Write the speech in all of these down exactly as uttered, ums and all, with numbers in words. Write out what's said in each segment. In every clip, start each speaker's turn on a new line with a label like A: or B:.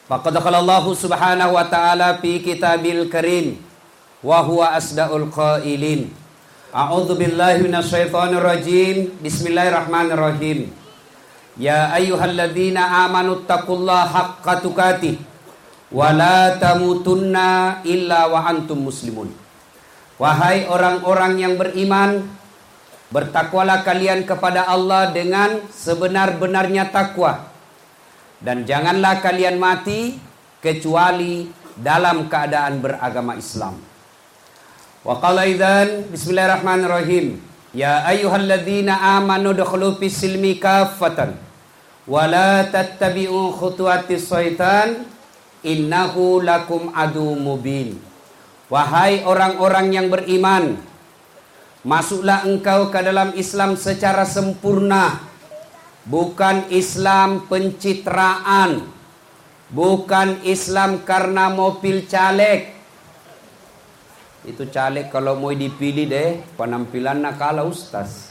A: Faqad qala Allah subhanahu wa ta'ala fi kitabil karim wa huwa asdaqul qailin. A'udzu billahi minasy syaithanir rajim. Bismillahirrahmanirrahim. Ya ayyuhalladzina amanu taqullaha haqqa tuqatih wa la tamutunna illa wa antum muslimun. Wahai orang-orang yang beriman, bertakwalah kalian kepada Allah dengan sebenar-benarnya takwa. Dan janganlah kalian mati kecuali dalam keadaan beragama Islam. Wa qala idzan bismillahirrahmanirrahim. Ya ayyuhalladzina amanu dukhulu fis silmi kaffatan wa la tattabi'u khutuwatis syaitan innahu lakum adu mubin. Wahai orang-orang yang beriman, masuklah engkau ke dalam Islam secara sempurna. Bukan Islam pencitraan, bukan Islam karena mobil caleg. Itu caleg kalau mau dipilih deh, penampilannya kalah ustaz.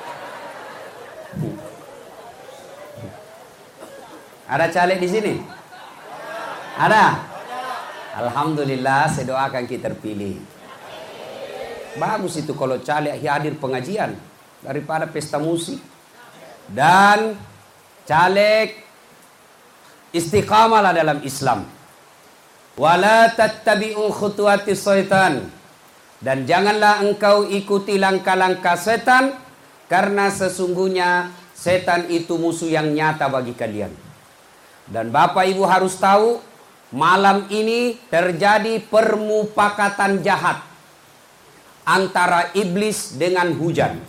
A: Ada caleg di sini? Ada? Alhamdulillah, saya doakan kita terpilih. Bagus itu kalau caleg hadir pengajian daripada pesta musik. Dan caleg istiqamalah dalam Islam. Wala tattabi'u khutuwatis syaitan. Dan janganlah engkau ikuti langkah-langkah setan, karena sesungguhnya setan itu musuh yang nyata bagi kalian. Dan Bapak Ibu harus tahu, malam ini terjadi permufakatan jahat antara iblis dengan hujan.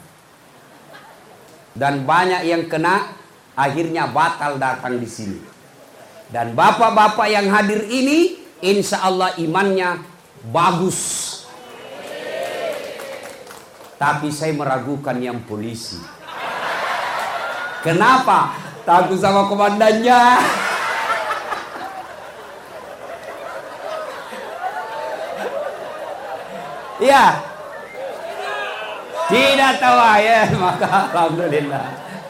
A: Dan banyak yang kena, akhirnya batal datang di sini. Dan bapak-bapak yang hadir ini, insya Allah imannya bagus. Tapi saya meragukan yang polisi. Kenapa? Takut sama komandannya. Iya. Tidak tahu ya, maka alhamdulillah.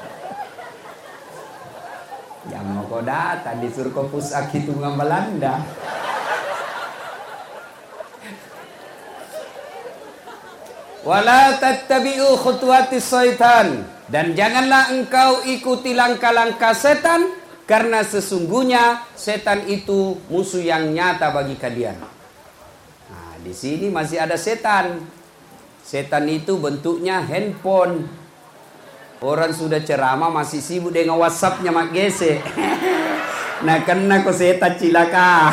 A: Yang mau kau datang disuruh kau pusak itu dengan Belanda. Wala tattabi'u khutuwatis syaitan. Dan janganlah engkau ikuti langkah-langkah setan, karena sesungguhnya setan itu musuh yang nyata bagi kalian. Nah, di sini masih ada setan. Setan itu bentuknya handphone. Orang sudah ceramah masih sibuk dengan WhatsAppnya mak gese. Nah kena kau setan cilaka.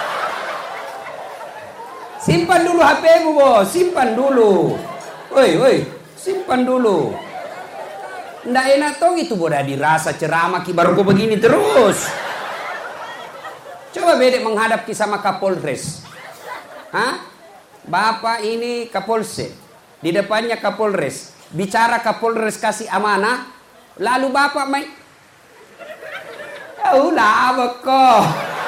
A: Simpan dulu H P-mu bos, simpan dulu. Woi woi, simpan dulu. Nggak enak toh itu bodah dirasa ceramah ki baru kau begini terus. Coba bedek menghadap ki sama Kapolres. Hah? Bapak ini Kapolsek. Di depannya Kapolres, bicara Kapolres kasih amanah, lalu bapak main, ya ulah kok.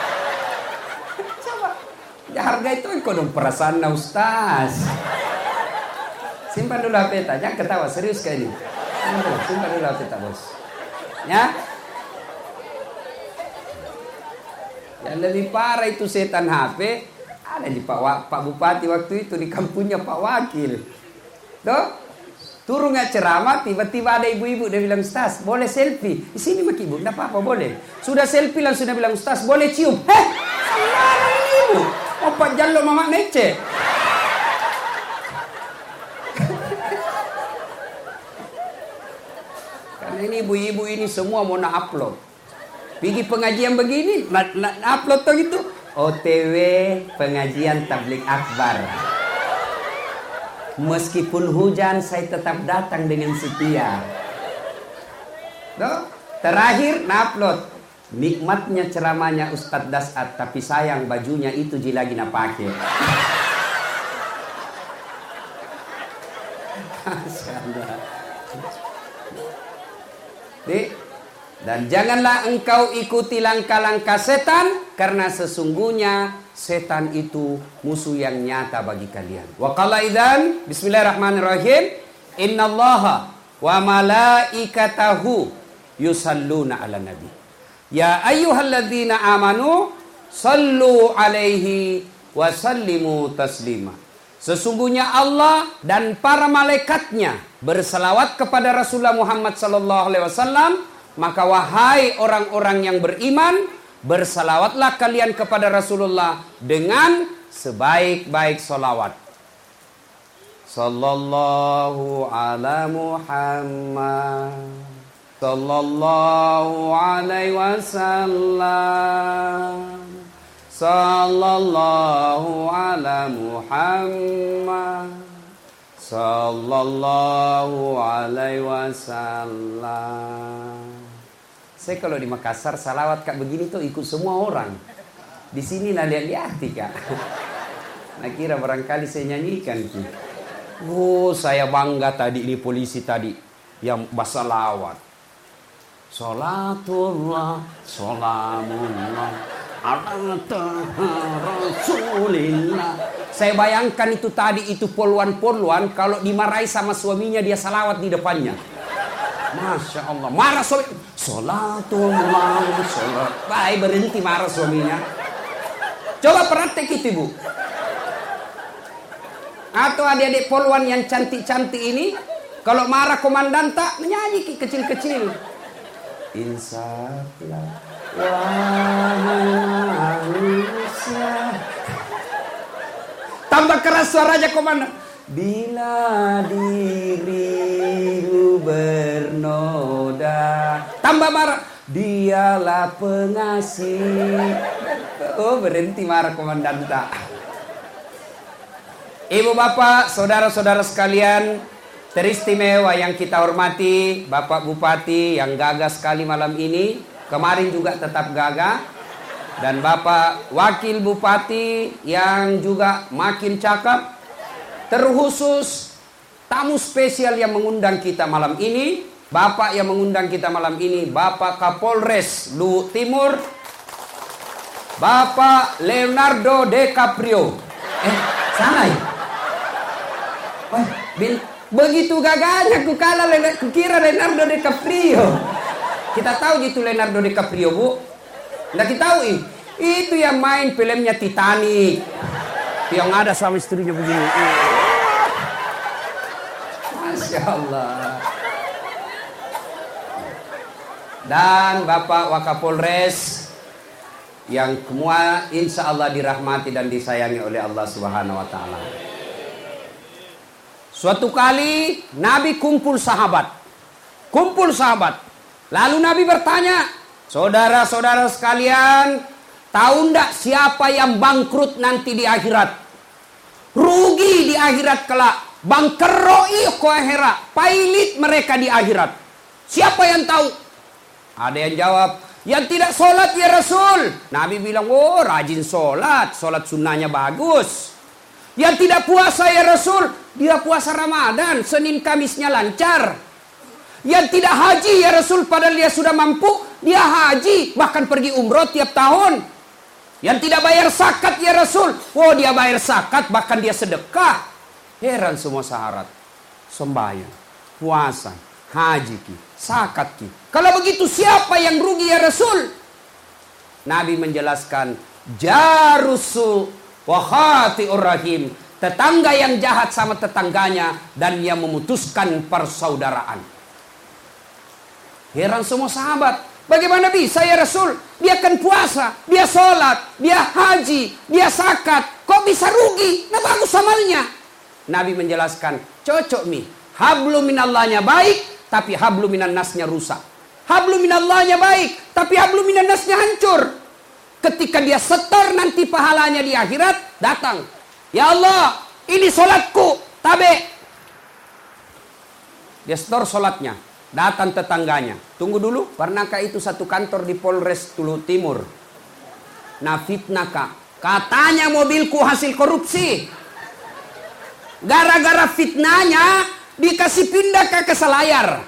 A: Coba, harga itu kok dong perasaan na ustaz. Simpan dulu H P, jangan ketawa serius kayak ini. Simpan dulu H P bos, ya. Yang lebih parah itu setan H P ada di Pak Pak Bupati waktu itu di kampungnya Pak Wakil. Tuh, turun nggak ceramah, tiba-tiba ada ibu-ibu dia bilang, Ustaz, boleh selfie? Di sini mak ibu, nggak apa-apa boleh. Sudah selfie langsung dia bilang, Ustaz, boleh cium? Heh, sama ibu. Opak jallo mama nece. Karena ini ibu-ibu ini semua mau na-upload. Pergi pengajian begini, na-upload tuh gitu. O T W pengajian tablik akbar. Meskipun hujan, saya tetap datang dengan setia. Tuh, terakhir upload. Nikmatnya ceramahnya Ustadz Dasat, tapi sayang bajunya itu ji lagi nak pakai. Dan janganlah engkau ikuti langkah-langkah setan, karena sesungguhnya setan itu musuh yang nyata bagi kalian. Wa qala idzan bismillahirrahmanirrahim. Innallaha wa malaikatahu yusalluna ala nabi. Ya ayyuhalladzina amanu sallu alaihi wa sallimu taslima. Sesungguhnya Allah dan para malaikatnya berselawat kepada Rasulullah Muhammad sallallahu alaihi wasallam, maka wahai orang-orang yang beriman, bersalawatlah kalian kepada Rasulullah dengan sebaik-baik salawat. Sallallahu ala Muhammad sallallahu alaihi wasallam. Sallallahu ala Muhammad sallallahu alaihi wasallam. Saya kalau di Makassar salawat kak begini tuh ikut semua orang. Di sini lah lihat-lihat kak. Nah kira barangkali saya nyanyikan ki. Oh saya bangga tadi ini polisi tadi yang bersalawat. Salatullah, salamullah ala Rasulillah. Saya bayangkan itu tadi itu poluan-poluan kalau dimarahi sama suaminya dia salawat di depannya. Masya Allah, marah suami. Salatullah, salat. Baik berhenti marah suaminya. Coba praktek itu ibu. Atau adik-adik poluan yang cantik-cantik ini, kalau marah komandan tak menyanyi kecil-kecil. Insaflah wahai manusia. Tambah keras suaranya komandan. Bila dirimu bernoda. Tambah marah. Dialah pengasih. Oh berhenti marah komandan tak. Ibu bapak, saudara-saudara sekalian, teristimewa yang kita hormati, Bapak Bupati yang gagah sekali malam ini, kemarin juga tetap gagah, dan Bapak Wakil Bupati yang juga makin cakep, terkhusus tamu spesial yang mengundang kita malam ini, Bapak yang mengundang kita malam ini, Bapak Kapolres Luhut Timur, Bapak Leonardo DiCaprio. Eh, salah ya? Wah, begitu gagahnya ku kalah, ku kira Leonardo DiCaprio. Kita tahu gitu Leonardo DiCaprio, Bu. Nggak kita tahu ih. Itu yang main filmnya Titanic. Yang ada sama istrinya begini. Masya Allah. Dan Bapak Wakapolres yang semua insya Allah dirahmati dan disayangi oleh Allah Subhanahu Wa Taala. Suatu kali Nabi kumpul sahabat. Kumpul sahabat. Lalu Nabi bertanya, saudara-saudara sekalian, tahu ndak siapa yang bangkrut nanti di akhirat? Rugi di akhirat kelak. Bangkeroi ko akhirat. Pailit mereka di akhirat. Siapa yang tahu? Ada yang jawab, yang tidak sholat ya Rasul. Nabi bilang, oh rajin sholat. Sholat sunnahnya bagus. Yang tidak puasa ya Rasul. Dia puasa Ramadan, Senin Kamisnya lancar. Yang tidak haji ya Rasul, padahal dia sudah mampu, dia haji, bahkan pergi umroh tiap tahun. Yang tidak bayar zakat ya Rasul, oh dia bayar zakat, bahkan dia sedekah. Heran semua syarat. Sembahyang, puasa, haji ki, zakat ki. Kalau begitu siapa yang rugi ya Rasul? Nabi menjelaskan, jarusu wa khati'ur rahim. Tetangga yang jahat sama tetangganya dan yang memutuskan persaudaraan. Heran semua sahabat. Bagaimana bisa ya Rasul? Dia kan puasa, dia sholat, dia haji, dia zakat. Kok bisa rugi? Nah bagus amalnya. Nabi menjelaskan, cocok mi. Hablu minallahnya baik, tapi hablu minan nasnya rusak. Hablu minallahnya baik, tapi hablu minan nasnya hancur. Ketika dia setor nanti pahalanya di akhirat, datang. Ya Allah, ini sholatku, tabe. Dia setor sholatnya, datang tetangganya. Tunggu dulu, pernahkah itu satu kantor di Polres Luhut Timur? Nah fitnah kak, katanya mobilku hasil korupsi. Gara-gara fitnahnya, dikasih pindah ke Selayar.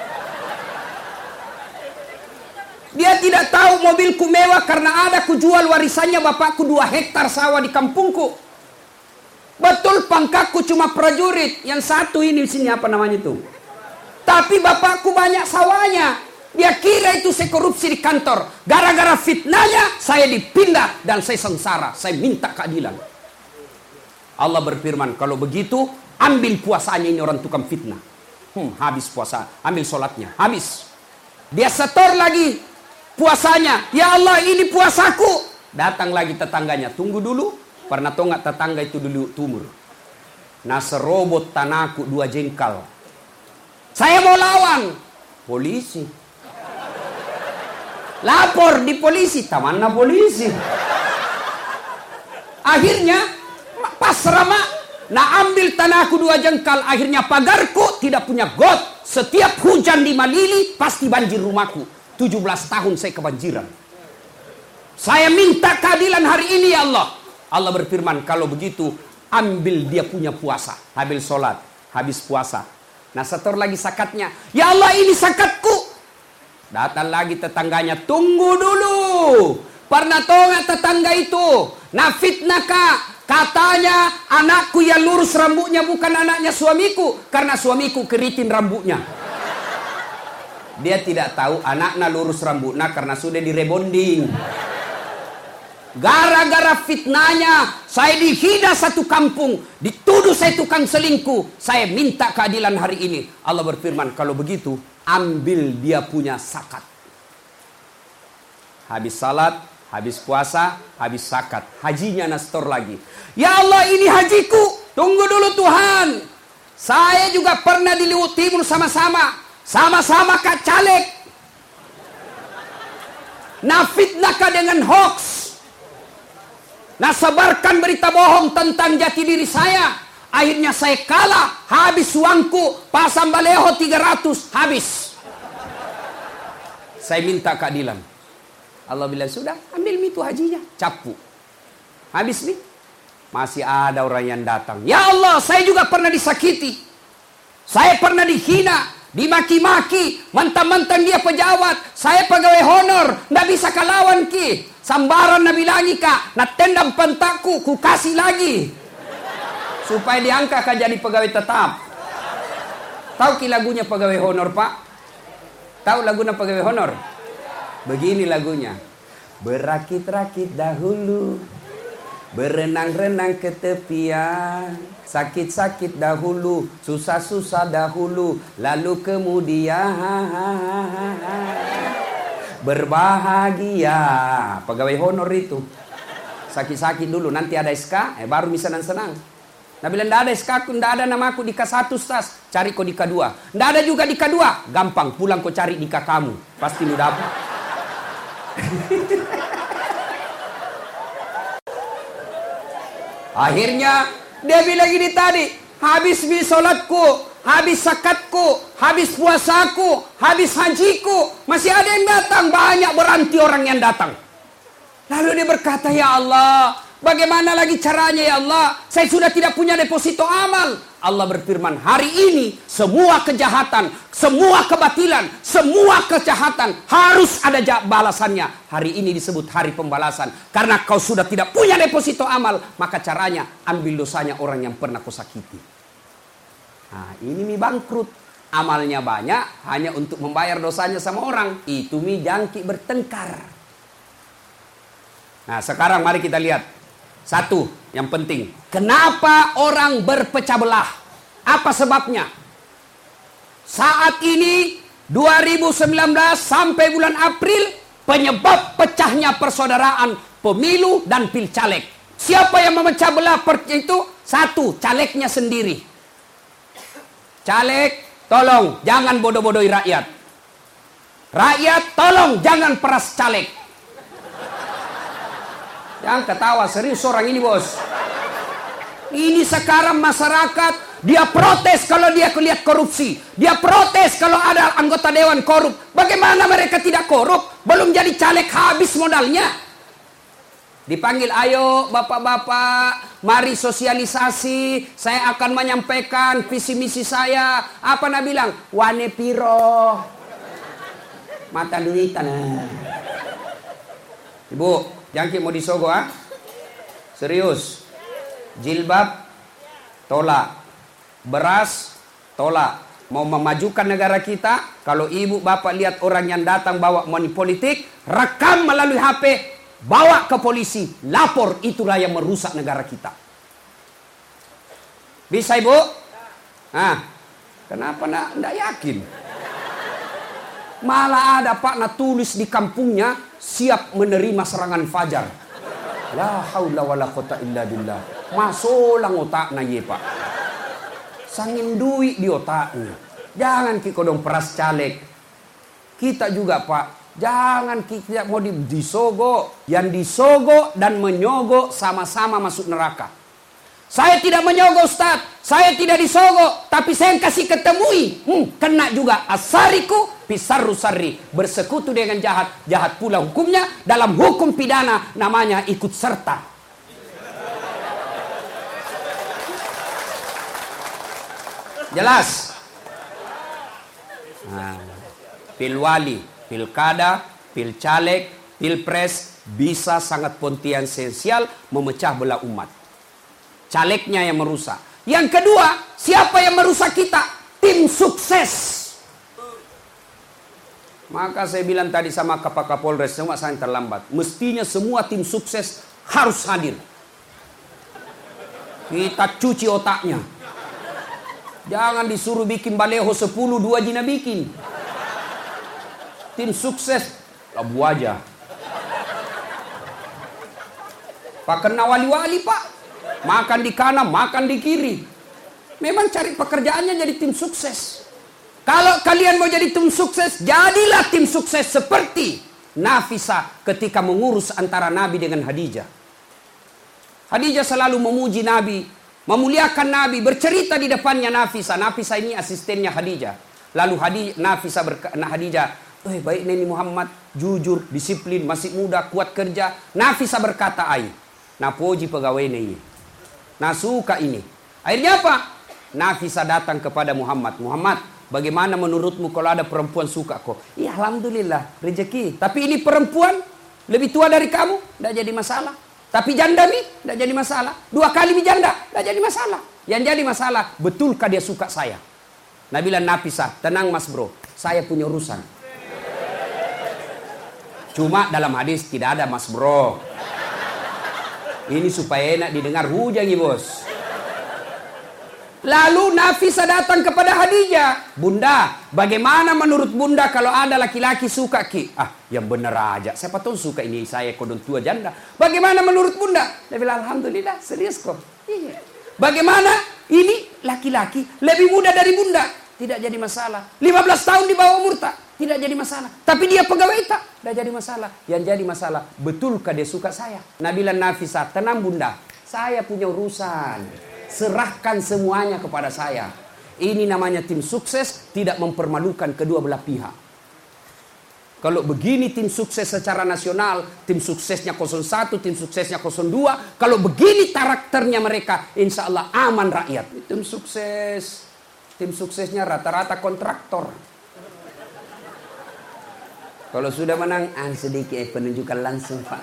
A: Dia tidak tahu mobilku mewah karena ada ku jual warisannya bapakku dua hektar sawah di kampungku. Betul pangkatku cuma prajurit. Yang satu ini sini apa namanya itu. Tapi bapakku banyak sawahnya. Dia kira itu saya korupsi di kantor. Gara-gara fitnahnya saya dipindah dan saya sengsara. Saya minta keadilan. Allah berfirman, kalau begitu ambil puasanya ini orang tukang fitnah. Hmm, habis puasa, ambil sholatnya, habis. Dia setor lagi puasanya. Ya Allah, ini puasaku. Datang lagi tetangganya, tunggu dulu. Pernah tahu nggak tetangga itu dulu tumur? Nah, serobot tanahku dua jengkal. Saya mau lawan. Polisi. Lapor di polisi. Tamanna polisi. Akhirnya, pasrah mak. Nah, ambil tanahku dua jengkal. Akhirnya pagarku tidak punya got. Setiap hujan di Malili, pasti banjir rumahku. tujuh belas tahun saya kebanjiran. Saya minta keadilan hari ini ya Allah. Allah berfirman, kalau begitu ambil dia punya puasa. Habis sholat, habis puasa. Nah, setor lagi zakatnya. Ya Allah, ini zakatku. Datang lagi tetangganya, tunggu dulu. Pernah tahu nggak tetangga itu? Nah, fitnah kak. Katanya anakku yang lurus rambutnya bukan anaknya suamiku. Karena suamiku keriting rambutnya. Dia tidak tahu anaknya lurus rambutnya karena sudah direbonding. Gara-gara fitnahnya, saya dihina satu kampung, dituduh saya tukang selingkuh. Saya minta keadilan hari ini. Allah berfirman, kalau begitu, ambil dia punya zakat. Habis salat, habis puasa, habis zakat. Hajinya nastor lagi. Ya Allah, ini hajiku. Tunggu dulu Tuhan. Saya juga pernah di Luwu Timur sama-sama. Sama-sama kak caleg. Nah, fitnahkah dengan hoax. Nah, sebarkan berita bohong tentang jati diri saya. Akhirnya saya kalah. Habis uangku. Pasang baleho tiga ratus. Habis. Saya minta keadilan. Allah bilang, sudah ambil itu hajinya. Capu. Habis nih. Masih ada orang yang datang. Ya Allah, saya juga pernah disakiti. Saya pernah dihina. Dimaki-maki. Mentang-mentang dia pejabat. Saya pegawai honor. Nggak bisa kalawan ki. Sambaran nabi lagi kak, nak tendang pentakku, ku kasih lagi. Supaya diangkat kak jadi pegawai tetap. Tahu ki lagunya pegawai honor pak? Tahu lagunya pegawai honor? Begini lagunya. Berakit-rakit dahulu, berenang-renang ke tepian, sakit-sakit dahulu, susah-susah dahulu, lalu kemudian berbahagia. Pegawai honor itu sakit-sakit dulu, nanti ada S K, eh, baru bisa senang-senang. Nah, bila ndak ada S K aku, ndak ada namaku di K satu stas, cari kok di K dua. Ndak ada juga di K dua, gampang, pulang kok cari di K kamu, pasti lu dapat. Akhirnya dia bilang gini tadi, habis bi sholatku, habis zakatku, habis puasaku, habis hajiku, masih ada yang datang, banyak berhenti orang yang datang. Lalu dia berkata, ya Allah, bagaimana lagi caranya ya Allah? Saya sudah tidak punya deposito amal. Allah berfirman, hari ini semua kejahatan, semua kebatilan, semua kejahatan harus ada balasannya. Hari ini disebut hari pembalasan. Karena kau sudah tidak punya deposito amal, maka caranya ambil dosanya orang yang pernah kau sakiti. Nah, ini mi bangkrut. Amalnya banyak hanya untuk membayar dosanya sama orang. Itu mi jangki bertengkar. Nah, sekarang mari kita lihat. Satu, yang penting. Kenapa orang berpecah belah? Apa sebabnya? Saat ini, dua ribu sembilan belas sampai bulan April, penyebab pecahnya persaudaraan pemilu dan pilcaleg. Siapa yang memecah belah itu? Satu, calegnya sendiri. Caleg, tolong jangan bodoh-bodohi rakyat. Rakyat, tolong jangan peras caleg. Jangan ketawa, serius orang ini bos. Ini sekarang masyarakat, dia protes kalau dia lihat korupsi. Dia protes kalau ada anggota dewan korup. Bagaimana mereka tidak korup? Belum jadi caleg habis modalnya. Dipanggil, ayo bapak-bapak, mari sosialisasi. Saya akan menyampaikan visi misi saya. Apa nak bilang? Wane piro. Mata duitan. Ibu, jangki mau disogo ah? Serius. Jilbab tolak. Beras tolak. mau memajukan negara kita, kalau ibu bapak lihat orang yang datang bawa money politik, rekam melalui H P, bawa ke polisi, lapor, itulah yang merusak negara kita. Bisa ibu? Nah, kenapa nak ndak yakin? Malah ada pak nak tulis di kampungnya, siap menerima serangan fajar. La haula wala quwata illa billah. Masolang otaknya ye pak. Sangin duit di otaknya. Jangan kita dong peras caleg. Kita juga pak, jangan kita mau di, disogok. Yang disogok dan menyogok sama-sama masuk neraka. Saya tidak menyogok Ustaz, saya tidak disogok, tapi saya kasih ketemui. Hmm, kena juga asariku pisarru sarri, bersekutu dengan jahat, jahat pula hukumnya. Dalam hukum pidana namanya ikut serta. Jelas? Nah, pilwali, pilkada, pilcaleg, pilpres bisa sangat potensial memecah belah umat. Calegnya yang merusak. Yang kedua, siapa yang merusak kita? Tim sukses. Maka saya bilang tadi sama Kak Kapolres, semua saya terlambat. Mestinya semua tim sukses harus hadir. Kita cuci otaknya. Jangan disuruh bikin baleho sepuluh, dua jina bikin. Tim sukses, labu aja. Pak kena wali-wali pak. Makan di kanan, makan di kiri. Memang cari pekerjaannya jadi tim sukses. Kalau kalian mau jadi tim sukses, jadilah tim sukses seperti Nafisa ketika mengurus antara Nabi dengan Khadijah. Khadijah selalu memuji Nabi, memuliakan Nabi, bercerita di depannya Nafisa. Nafisa ini asistennya Khadijah. Lalu Khadijah, Nafisa berkata, Khadijah, eh baik Nabi Muhammad, jujur, disiplin, masih muda, kuat kerja. Nafisa berkata, ai, nah puji pegawai ini. Nah suka ini. Akhirnya apa? Nafisa datang kepada Muhammad. Muhammad, bagaimana menurutmu kalau ada perempuan suka kok? Ya alhamdulillah, rezeki. Tapi ini perempuan lebih tua dari kamu, tidak jadi masalah. Tapi janda nih, tidak jadi masalah. Dua kali mi janda, tidak jadi masalah. Yang jadi masalah, betulkah dia suka saya? Nah bilang Nafisa, tenang mas bro, saya punya urusan. Cuma dalam hadis tidak ada mas bro. Ini supaya enak didengar, hujangi bos. Lalu Nafisa datang kepada Khadijah. Bunda, bagaimana menurut bunda kalau ada laki-laki suka ki? Ah, yang benar aja. Siapa tahu suka ini saya kodon tua janda. Bagaimana menurut bunda? Dia bilang, alhamdulillah, serius kok. Iya. Bagaimana ini laki-laki lebih muda dari bunda? Tidak jadi masalah. lima belas tahun di bawah umur tak? Tidak jadi masalah. Tapi dia pegawai tak? Tidak jadi masalah. Yang jadi masalah, betulkah dia suka saya? Nabila Nafisa, tenang bunda. Saya punya urusan. Serahkan semuanya kepada saya. Ini namanya tim sukses, tidak mempermalukan kedua belah pihak. Kalau begini tim sukses secara nasional, tim suksesnya nol satu, tim suksesnya nol dua. Kalau begini karakternya mereka, insya Allah aman rakyat. Tim sukses, tim suksesnya rata-rata kontraktor. Kalau sudah menang, ah, sedikit penunjukan langsung pak.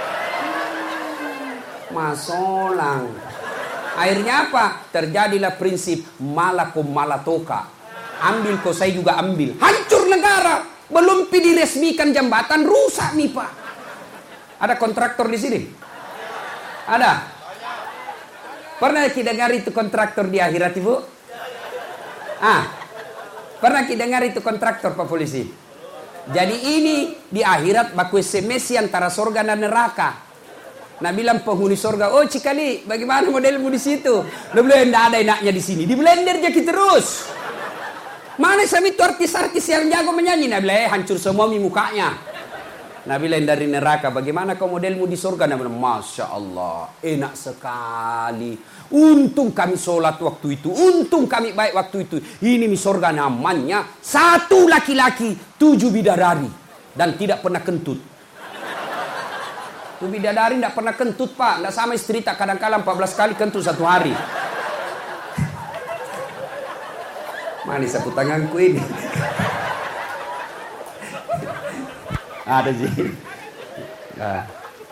A: Masolang. Akhirnya apa? Terjadilah prinsip malakum malatoka. Ambil kok saya juga ambil. Hancur negara. Belum diresmikan jembatan, rusak nih pak. Ada kontraktor di sini? Ada? Pernah kita dengar itu kontraktor di akhirat ibu? Ah, pernah kita dengar itu kontraktor pak polisi? Jadi ini di akhirat baku S M S antara sorga dan neraka. Nah bilang penghuni sorga, oh Cikali, bagaimana modelmu di situ? Lo boleh tidak ada enaknya di sini, di blender jadi terus. Mana sama itu artis-artis yang jago menyanyi? Nah bilang, eh, hancur semua mi mukanya. Nah bilang dari neraka, bagaimana kau modelmu di sorga? Nah bilang, masya Allah, enak sekali. Untung kami sholat waktu itu, untung kami baik waktu itu. Ini mi sorga namanya satu laki-laki, tujuh bidadari dan tidak pernah kentut. Tuh bidadari tidak pernah kentut pak, tidak sama istri tak kadang-kadang empat belas kali kentut satu hari. Manis sapu tanganku ini. Ada sih. Nah.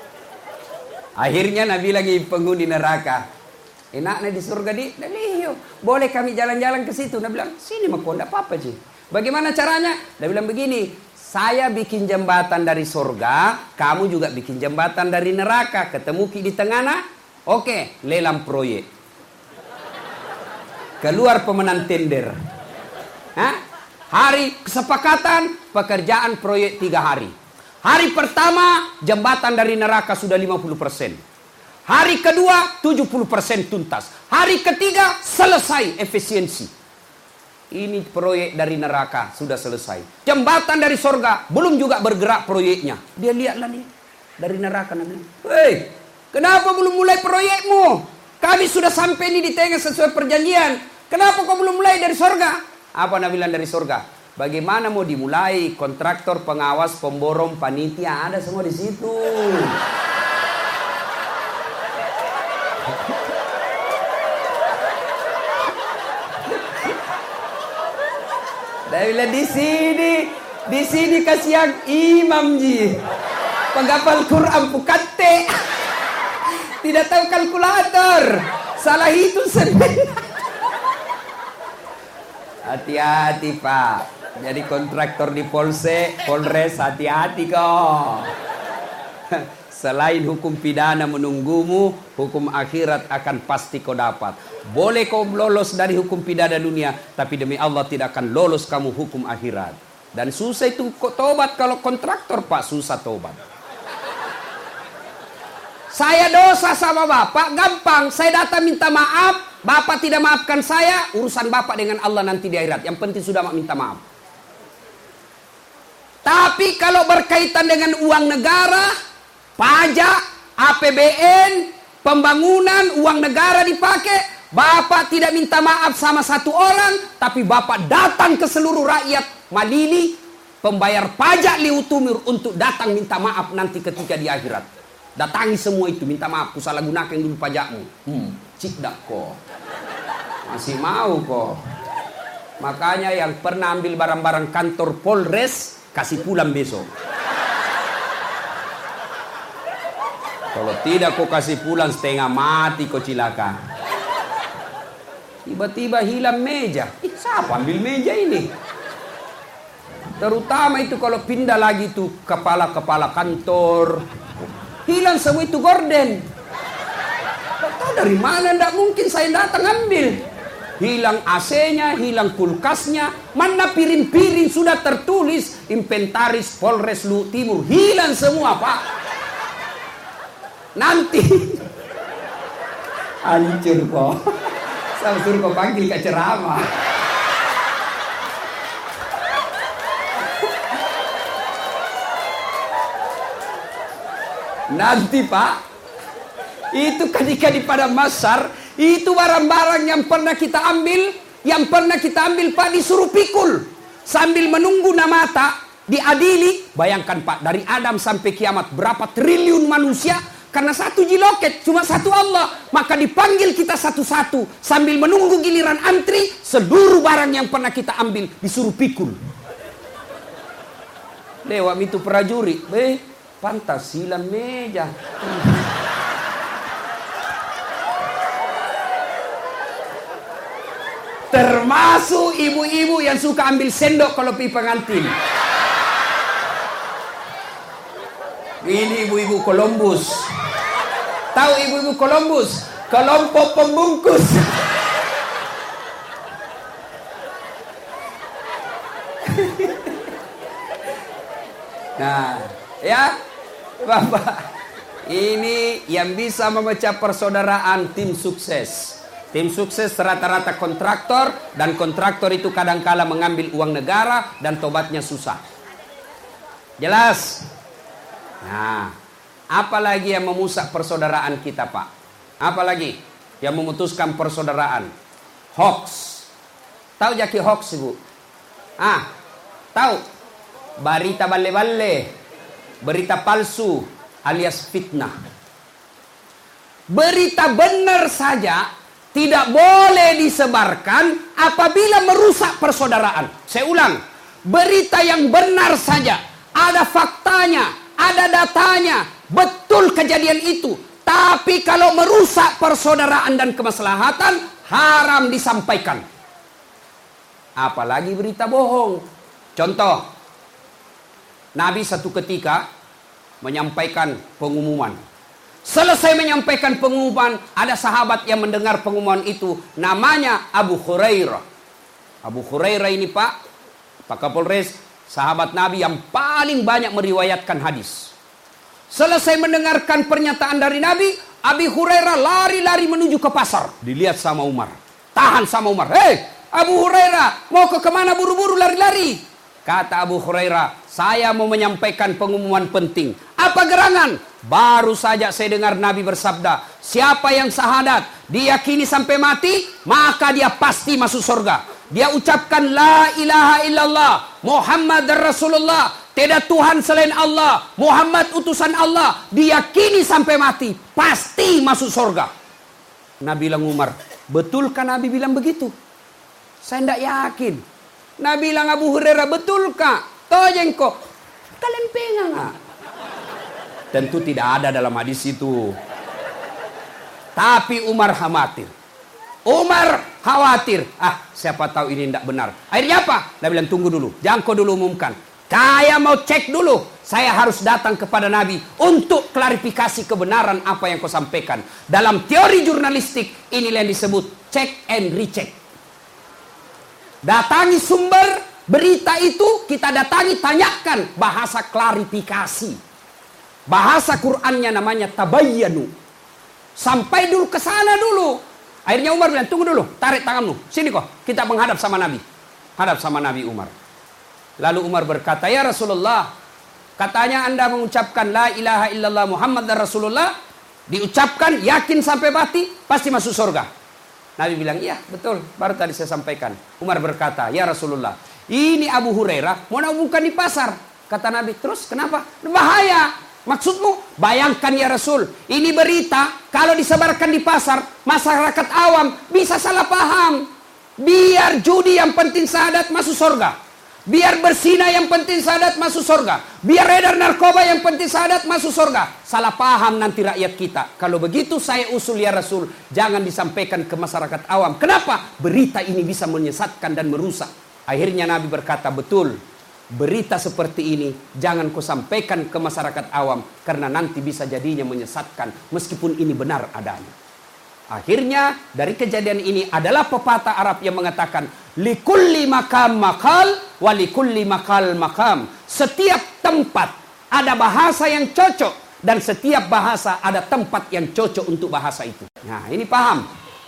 A: Akhirnya Nabi lagi penghuni neraka. Enaknya di surga di, Nabi boleh kami jalan-jalan ke situ? Dia bilang, sini mah kok, enggak apa-apa sih. Bagaimana caranya? Dia bilang begini, saya bikin jembatan dari surga, kamu juga bikin jembatan dari neraka, ketemu di tengah. Oke, lelang proyek. Keluar pemenang tender. Hah? Hari kesepakatan, pekerjaan proyek tiga hari. Hari pertama, jembatan dari neraka sudah lima puluh persen. Hari kedua, tujuh puluh persen tuntas. Hari ketiga, selesai efisiensi. Ini proyek dari neraka, sudah selesai. Jembatan dari surga, belum juga bergerak proyeknya. Dia lihatlah nih, dari neraka. Hei, kenapa belum mulai proyekmu? Kami sudah sampai ini di tengah sesuai perjanjian. Kenapa kau belum mulai dari surga? Apa Nabi bilang dari surga? Bagaimana mau dimulai? Kontraktor, pengawas, pemborong, panitia ada semua di situ. Dia bilang di sini, di sini kasihan imam ji, penghafal Quran pukate, tidak tahu kalkulator, salah hitung sebenarnya. Hati-hati Pak, jadi kontraktor di Polsek, Polres, hati-hati kok. Selain hukum pidana menunggumu, hukum akhirat akan pasti kau dapat. Boleh kau lolos dari hukum pidana dunia, tapi demi Allah tidak akan lolos kamu hukum akhirat. Dan susah itu tobat kalau kontraktor Pak, susah tobat. Saya dosa sama Bapak, gampang. Saya datang minta maaf. Bapak tidak maafkan saya, urusan Bapak dengan Allah nanti di akhirat. Yang penting sudah minta maaf. Tapi kalau berkaitan dengan uang negara, pajak, A P B N, pembangunan, uang negara dipakai, Bapak tidak minta maaf sama satu orang, tapi Bapak datang ke seluruh rakyat Malili, pembayar pajak Liutumur untuk datang minta maaf nanti ketika di akhirat. Datangi semua itu, minta maaf, ku salah gunakan dulu pajakmu. Hmm, cik dak kok. Masih mau kok. Makanya yang pernah ambil barang-barang kantor Polres, kasih pulang besok. Kalau tidak kok kasih pulang setengah mati kok cilaka. Tiba-tiba hilang meja. Ih, siapa ambil meja ini? Terutama itu kalau pindah lagi tuh kepala-kepala kantor. Hilang semua itu gorden. Tak tahu dari mana, tidak mungkin saya datang ambil. Hilang A C-nya, hilang kulkasnya, mana piring-piring sudah tertulis inventaris Polres Lu Timur. Hilang semua Pak. Nanti hancur kok. Saya suruh kau panggil ke ceramah. Nanti Pak, itu ketika di Padang Masar, itu barang-barang yang pernah kita ambil, yang pernah kita ambil Pak disuruh pikul. Sambil menunggu namata diadili. Bayangkan Pak, dari Adam sampai kiamat berapa triliun manusia. Karena satu jiloket, cuma satu Allah. Maka dipanggil kita satu-satu. Sambil menunggu giliran antri, seluruh barang yang pernah kita ambil disuruh pikul. Lewat itu prajurit, eh. Pantas hilang meja. Termasuk ibu-ibu yang suka ambil sendok kalau pergi pengantin. Ini ibu-ibu Columbus. Tahu ibu-ibu Columbus? Kelompok pembungkus. Nah, ya Bapak, ini yang bisa memecah persaudaraan tim sukses. Tim sukses rata-rata kontraktor, dan kontraktor itu kadangkala mengambil uang negara dan tobatnya susah. Jelas? Nah, apalagi yang memusak persaudaraan kita Pak? Apalagi yang memutuskan persaudaraan? Hoax. Tahu jaki hoax Ibu? Ah, tahu? Berita balle-balle. Berita palsu alias fitnah. Berita benar saja tidak boleh disebarkan apabila merusak persaudaraan. Saya ulang, berita yang benar saja, ada faktanya, ada datanya, betul kejadian itu. Tapi kalau merusak persaudaraan dan kemaslahatan, haram disampaikan. Apalagi berita bohong. Contoh, Nabi satu ketika menyampaikan pengumuman. Selesai menyampaikan pengumuman, ada sahabat yang mendengar pengumuman itu. Namanya Abu Hurairah. Abu Hurairah ini Pak, Pak Kapolres, sahabat Nabi yang paling banyak meriwayatkan hadis. Selesai mendengarkan pernyataan dari Nabi, Abu Hurairah lari-lari menuju ke pasar. Dilihat sama Umar. Tahan sama Umar. Hei, Abu Hurairah, mau ke kemana buru-buru lari-lari? Kata Abu Hurairah, saya mau menyampaikan pengumuman penting. Apa gerangan? Baru saja saya dengar Nabi bersabda, siapa yang syahadat, diyakini sampai mati, maka dia pasti masuk surga. Dia ucapkan la ilaha illallah, Muhammad Rasulullah, tidak Tuhan selain Allah, Muhammad utusan Allah, diyakini sampai mati, pasti masuk surga. Nabi bilang Umar, betulkah Nabi bilang begitu? Saya tidak yakin. Nabi bilang Abu Hurairah, betulkah? Tojengko, kalian pengang ah? Tentu tidak ada dalam hadis itu. Tapi Umar khawatir. Umar khawatir. Ah, siapa tahu ini tidak benar. Akhirnya apa? Nabi bilang tunggu dulu. Jangan kau dulu umumkan. Saya mau cek dulu. Saya harus datang kepada Nabi untuk klarifikasi kebenaran apa yang kau sampaikan. Dalam teori jurnalistik, inilah yang disebut check and recheck. Datangi sumber berita itu, kita datangi, tanyakan. Bahasa klarifikasi. Bahasa Qur'annya namanya tabayyanu. Sampai dulu ke sana dulu. Akhirnya Umar bilang, tunggu dulu, tarik tanganmu. Sini kok, kita menghadap sama Nabi. Hadap sama Nabi Umar. Lalu Umar berkata, ya Rasulullah, katanya Anda mengucapkan la ilaha illallah Muhammad dan Rasulullah, diucapkan yakin sampai mati, pasti masuk surga. Nabi bilang, iya betul, baru tadi saya sampaikan. Umar berkata, ya Rasulullah, ini Abu Hurairah mau bukan di pasar. Kata Nabi, terus kenapa? Bahaya. Maksudmu? Bayangkan ya Rasul, ini berita kalau disebarkan di pasar, masyarakat awam bisa salah paham. Biar judi yang penting syahadat masuk surga. Biar berzina yang penting syahadat masuk surga. Biar edar narkoba yang penting syahadat masuk surga. Salah paham nanti rakyat kita. Kalau begitu saya usul ya Rasul, jangan disampaikan ke masyarakat awam. Kenapa? Berita ini bisa menyesatkan dan merusak. Akhirnya Nabi berkata, betul. Berita seperti ini jangan kau sampaikan ke masyarakat awam, karena nanti bisa jadinya menyesatkan meskipun ini benar adanya. Akhirnya dari kejadian ini adalah pepatah Arab yang mengatakan likulli makam makal wa likulli makal makam. Setiap tempat ada bahasa yang cocok, dan setiap bahasa ada tempat yang cocok untuk bahasa itu. Nah, ini paham.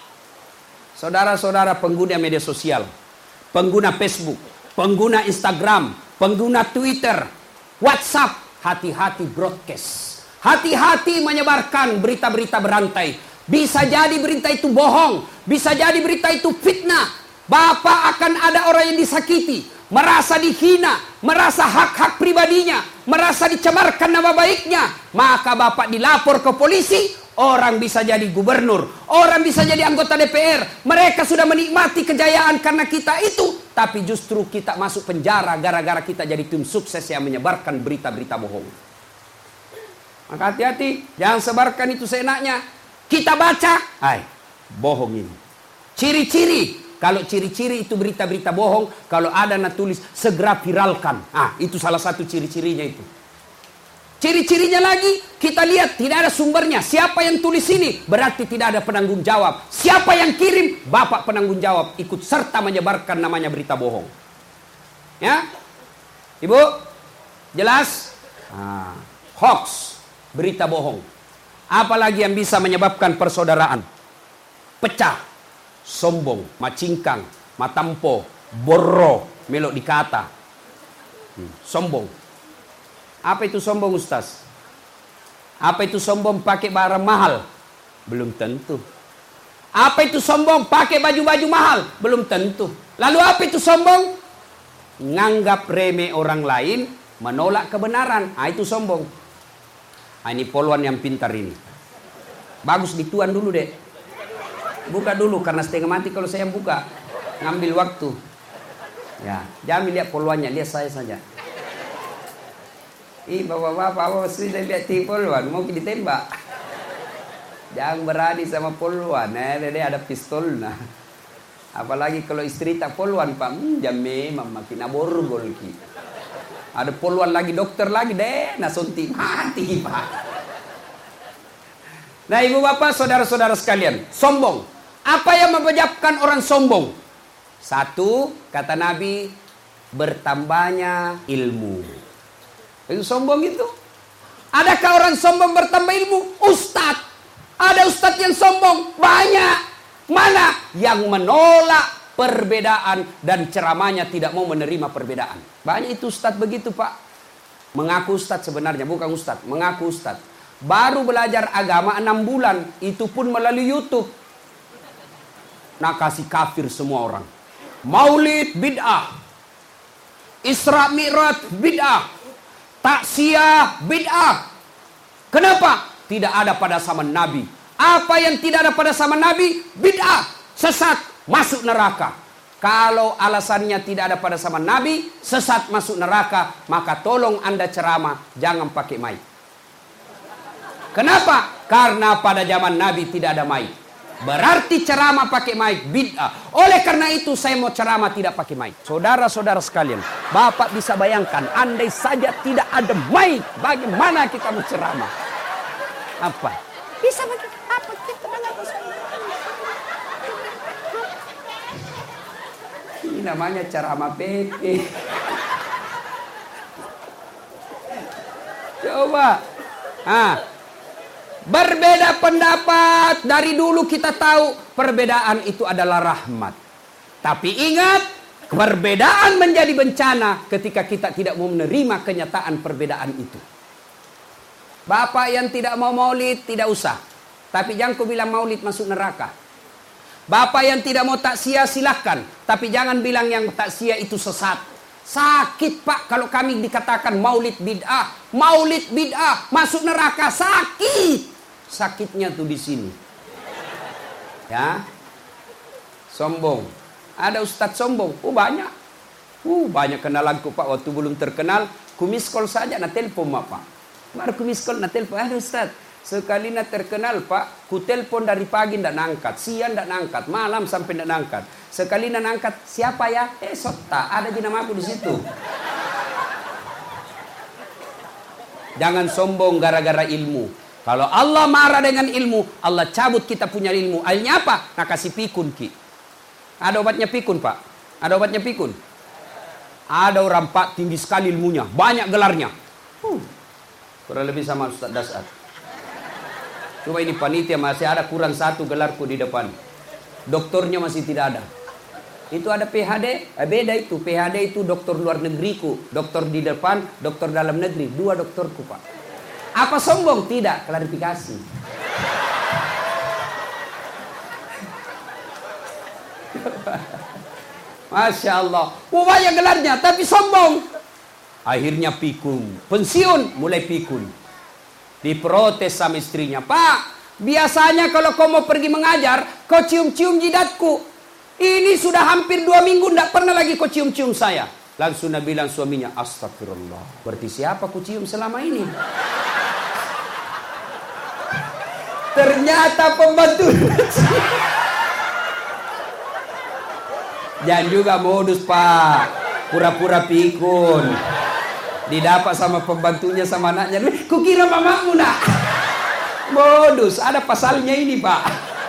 A: Saudara-saudara pengguna media sosial, pengguna Facebook, pengguna Instagram, pengguna Twitter, WhatsApp, hati-hati broadcast. Hati-hati menyebarkan berita-berita berantai. Bisa jadi berita itu bohong, bisa jadi berita itu fitnah. Bapak akan ada orang yang disakiti, merasa dihina, merasa hak-hak pribadinya, merasa dicemarkan nama baiknya. Maka Bapak dilapor ke polisi, orang bisa jadi gubernur, orang bisa jadi anggota D P R. Mereka sudah menikmati kejayaan karena kita itu, tapi justru kita masuk penjara gara-gara kita jadi tim sukses yang menyebarkan berita-berita bohong. Maka hati-hati, jangan sebarkan itu seenaknya. Kita baca, hai, bohong ini. Ciri-ciri, kalau ciri-ciri itu berita-berita bohong, kalau ada nak tulis segera viralkan. Ah, itu salah satu ciri-cirinya itu. Ciri-cirinya lagi, kita lihat tidak ada sumbernya. Siapa yang tulis ini? Berarti tidak ada penanggung jawab. Siapa yang kirim? Bapak penanggung jawab. Ikut serta menyebarkan namanya berita bohong. Ya? Ibu? Jelas? Ah, hoax. Berita bohong. Apalagi yang bisa menyebabkan persaudaraan pecah, sombong, macingkang, matampo, borro, melok dikata. Hmm, sombong. Apa itu sombong, Ustaz? Apa itu sombong pakai barang mahal? Belum tentu. Apa itu sombong pakai baju-baju mahal? Belum tentu. Lalu apa itu sombong? Nganggap remeh orang lain, menolak kebenaran. Ah, itu sombong. Ah, ini poluan yang pintar ini. Bagus dituan dulu deh. Buka dulu karena setengah mati kalau saya buka. Ngambil waktu. Ya, jangan lihat poluannya, lihat saya saja. Ih, bapak-bapak, bapak sudah lihat poluan, mau ditembak. Jangan berani sama poluan, eh, dia ada pistol nah. Apalagi kalau istri tak poluan pak, hmm, jam memang makin aborgol ki. Ada poluan lagi, dokter lagi deh, nah suntik mati pak. Nah ibu bapak, saudara-saudara sekalian, sombong. Apa yang menyebabkan orang sombong? Satu, kata Nabi, bertambahnya ilmu. Itu sombong itu. Adakah orang sombong bertambah ilmu? Ustadz. Ada ustadz yang sombong? Banyak. Mana? Yang menolak perbedaan dan ceramahnya tidak mau menerima perbedaan. Banyak itu ustadz begitu pak. Mengaku ustadz sebenarnya, bukan ustadz. Mengaku ustadz. Baru belajar agama enam bulan. Itu pun melalui YouTube. Nah kasih kafir semua orang. Maulid bid'ah. Isra Mi'raj bid'ah. Taksiyah bid'ah. Kenapa? Tidak ada pada zaman Nabi. Apa yang tidak ada pada zaman Nabi? Bid'ah. Sesat. Masuk neraka. Kalau alasannya tidak ada pada zaman Nabi, sesat masuk neraka, maka tolong anda ceramah, jangan pakai mic. Kenapa? Karena pada zaman Nabi tidak ada mic. Berarti ceramah pakai mic bid'ah. Oleh karena itu saya mau ceramah tidak pakai mic. Saudara-saudara sekalian, Bapak bisa bayangkan andai saja tidak ada mic, bagaimana kita mau ceramah? Apa? Bisa pakai apa kita dengar ini namanya ceramah P P. Coba. Ah. Berbeda pendapat, dari dulu kita tahu perbedaan itu adalah rahmat. Tapi ingat, perbedaan menjadi bencana ketika kita tidak mau menerima kenyataan perbedaan itu. Bapak yang tidak mau maulid, tidak usah. Tapi jangan kau bilang maulid masuk neraka. Bapak yang tidak mau taksiyah silahkan. Tapi jangan bilang yang taksiyah itu sesat. Sakit pak kalau kami dikatakan maulid bid'ah. Maulid bid'ah masuk neraka, sakit. Sakitnya tuh di sini. Ya. Sombong. Ada ustadz sombong. Oh banyak. Uh banyak kenalanku pak waktu belum terkenal. Ku miss call saja na telepon pak. Baru ku miss call na telepon. Aduh ustadz. Sekali na terkenal pak. Ku telepon dari pagi ndak nangkat. Siang ndak nangkat. Malam sampai ndak nangkat. Sekali na nangkat. Siapa ya? Eh sota. Ada di nama aku di situ. Jangan sombong gara-gara ilmu. Kalau Allah marah dengan ilmu, Allah cabut kita punya ilmu. Akhirnya apa? Nah kasih pikun ki. Ada obatnya pikun pak? Ada obatnya pikun? Ada orang pak tinggi sekali ilmunya, banyak gelarnya. Uh, kurang lebih sama Ustaz Dasar. Coba ini panitia masih ada kurang satu gelarku di depan. Doktornya masih tidak ada. Itu ada P H D, eh, beda itu. P H D itu dokter luar negeriku. Dokter di depan, dokter dalam negeri. Dua dokterku pak. Apa sombong? Tidak, klarifikasi. Masya Allah. Oh, banyak gelarnya, tapi sombong. Akhirnya pikun. Pensiun, mulai pikun. Diprotes sama istrinya. Pak, biasanya kalau kau mau pergi mengajar, kau cium-cium jidatku. Ini sudah hampir dua minggu, tidak pernah lagi kau cium-cium saya. Langsung Nabi bilang suaminya, astagfirullah. Berarti siapa ku cium selama ini? Ternyata pembantu. Jangan juga modus pak. Pura-pura pikun. Didapat sama pembantunya sama anaknya. Kukira mamamu nak. Modus. Ada pasalnya ini pak.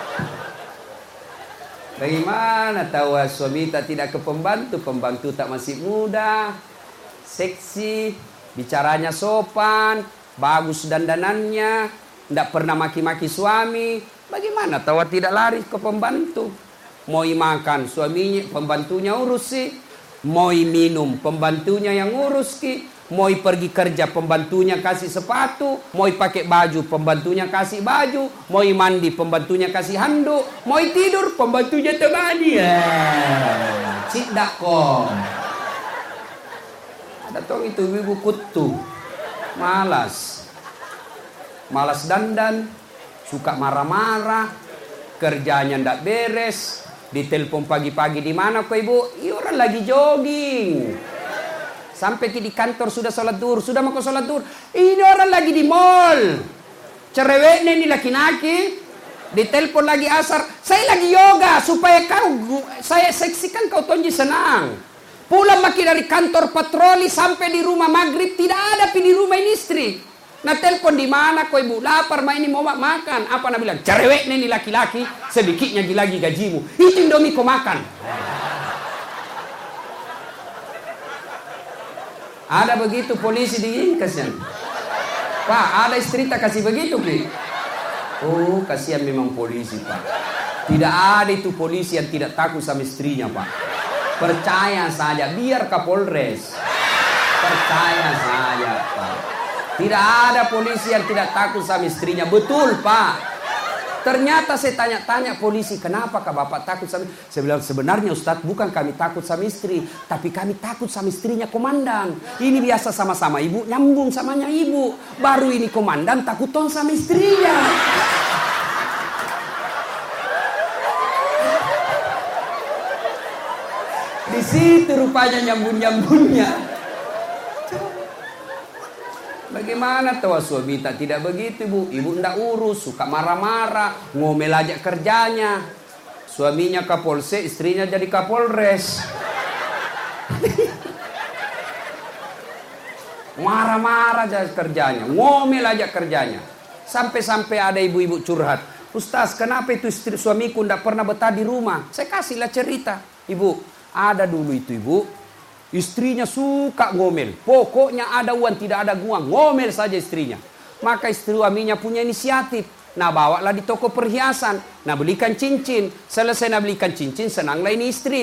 A: Bagaimana tahu suami tak tidak ke pembantu. Pembantu tak masih muda. Seksi. Bicaranya sopan. Bagus dandanannya. Tidak pernah maki-maki suami. Bagaimana tahu tidak lari ke pembantu? Mau makan suaminya, pembantunya urus sih. Mau minum, pembantunya yang urus ki. Mau pergi kerja, pembantunya kasih sepatu. Mau pakai baju, pembantunya kasih baju. Mau mandi, pembantunya kasih handuk. Mau tidur, pembantunya temani. Ya, cik dakom. Ada tong itu ibu kutu. Malas. Malas dandan, suka marah-marah, kerjanya ndak beres, ditelepon pagi-pagi di mana kok ibu? Iya orang lagi jogging. Sampai di kantor sudah sholat duhur, sudah mau ke sholat duhur. Ini orang lagi di mall. Cereweknya ini laki-laki, Ditelepon lagi asar, saya lagi yoga supaya kau, saya seksikan kau tonji senang. Pulang maki dari kantor patroli sampai di rumah maghrib tidak ada pi di rumah ini istri. Nah telepon di mana kau ibu lapar ma ini mau makan. Apa nak bilang? Cerewek nih laki-laki sedikitnya lagi gajimu. Itu indomie kau makan. Ada begitu polisi di kasihan. Pak, ada istri tak kasih begitu Ki? Oh kasihan memang polisi Pak. Tidak ada itu polisi yang tidak takut sama istrinya Pak. Percaya saja biar Kapolres. Percaya saja Pak. Tidak ada polisi yang tidak takut sama istrinya. Betul Pak. Ternyata saya tanya-tanya polisi, kenapa kah Bapak takut sama istri? Saya bilang sebenarnya Ustadz bukan kami takut sama istri, tapi kami takut sama istrinya komandan. Ini biasa sama-sama ibu, nyambung samanya ibu. Baru ini komandan takut ton sama istrinya. Di situ rupanya nyambung-nyambungnya. Bagaimana tahu suami tak tidak begitu ibu? Ibu ndak urus, suka marah-marah, ngomel aja kerjanya. Suaminya Kapolsek, istrinya jadi Kapolres. Marah-marah aja kerjanya, ngomel aja kerjanya. Sampai-sampai ada ibu-ibu curhat, Ustaz kenapa itu istri suamiku ndak pernah betah di rumah? Saya kasihlah cerita, ibu ada dulu itu ibu. Istrinya suka ngomel. Pokoknya ada uang tidak ada uang. Ngomel saja istrinya. Maka istri suaminya punya inisiatif. Nah bawalah di toko perhiasan. Nah belikan cincin. Selesai nah belikan cincin. Senanglah ini istri.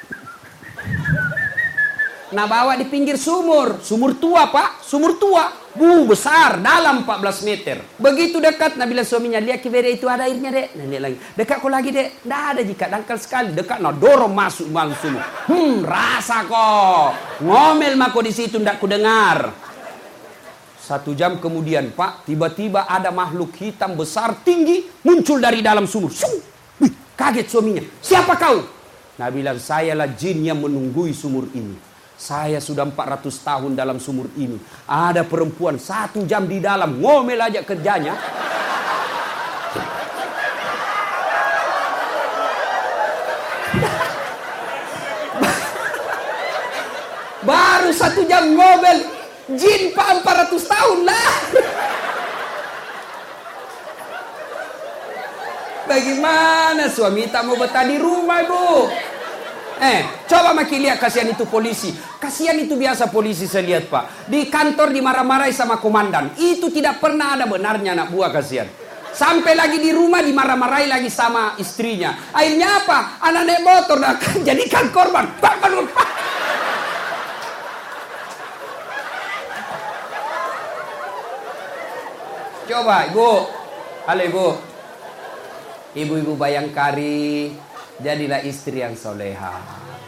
A: Nah bawa di pinggir sumur. Sumur tua Pak. Sumur tua. Bu besar. Dalam empat belas meter. Begitu dekat. Nah bilang suaminya. Lihat kibere itu ada airnya dek. Nah lihat lagi. Dekat kok lagi dek. Tidak ada jika. Dangkal sekali. Dekat. Nah dorong masuk. Masuk sumur. Hmm rasa kok. Ngomel mako di situ. Tidak ku dengar. Satu jam kemudian Pak. Tiba-tiba ada makhluk hitam besar tinggi. Muncul dari dalam sumur. Sung. Wih, kaget suaminya. Siapa kau? Nah bilang sayalah jin yang menunggui sumur ini. Saya sudah empat ratus tahun dalam sumur ini. Ada perempuan satu jam di dalam. Ngomel aja kerjanya. Baru satu jam ngomel. Jin Pak empat ratus tahun lah. Bagaimana suami tak mau betah di rumah ibu? Eh, coba makin lihat kasihan itu polisi. Kasihan itu biasa polisi saya lihat Pak. Di kantor dimarah-marahi sama komandan. Itu tidak pernah ada benarnya anak buah kasihan. Sampai lagi di rumah dimarah-marahi lagi sama istrinya. Akhirnya apa? Anak naik motor dah jadikan korban. Pak, pak, pak. Coba ibu. Halo ibu. Ibu-ibu Bayangkari. Jadilah istri yang soleha.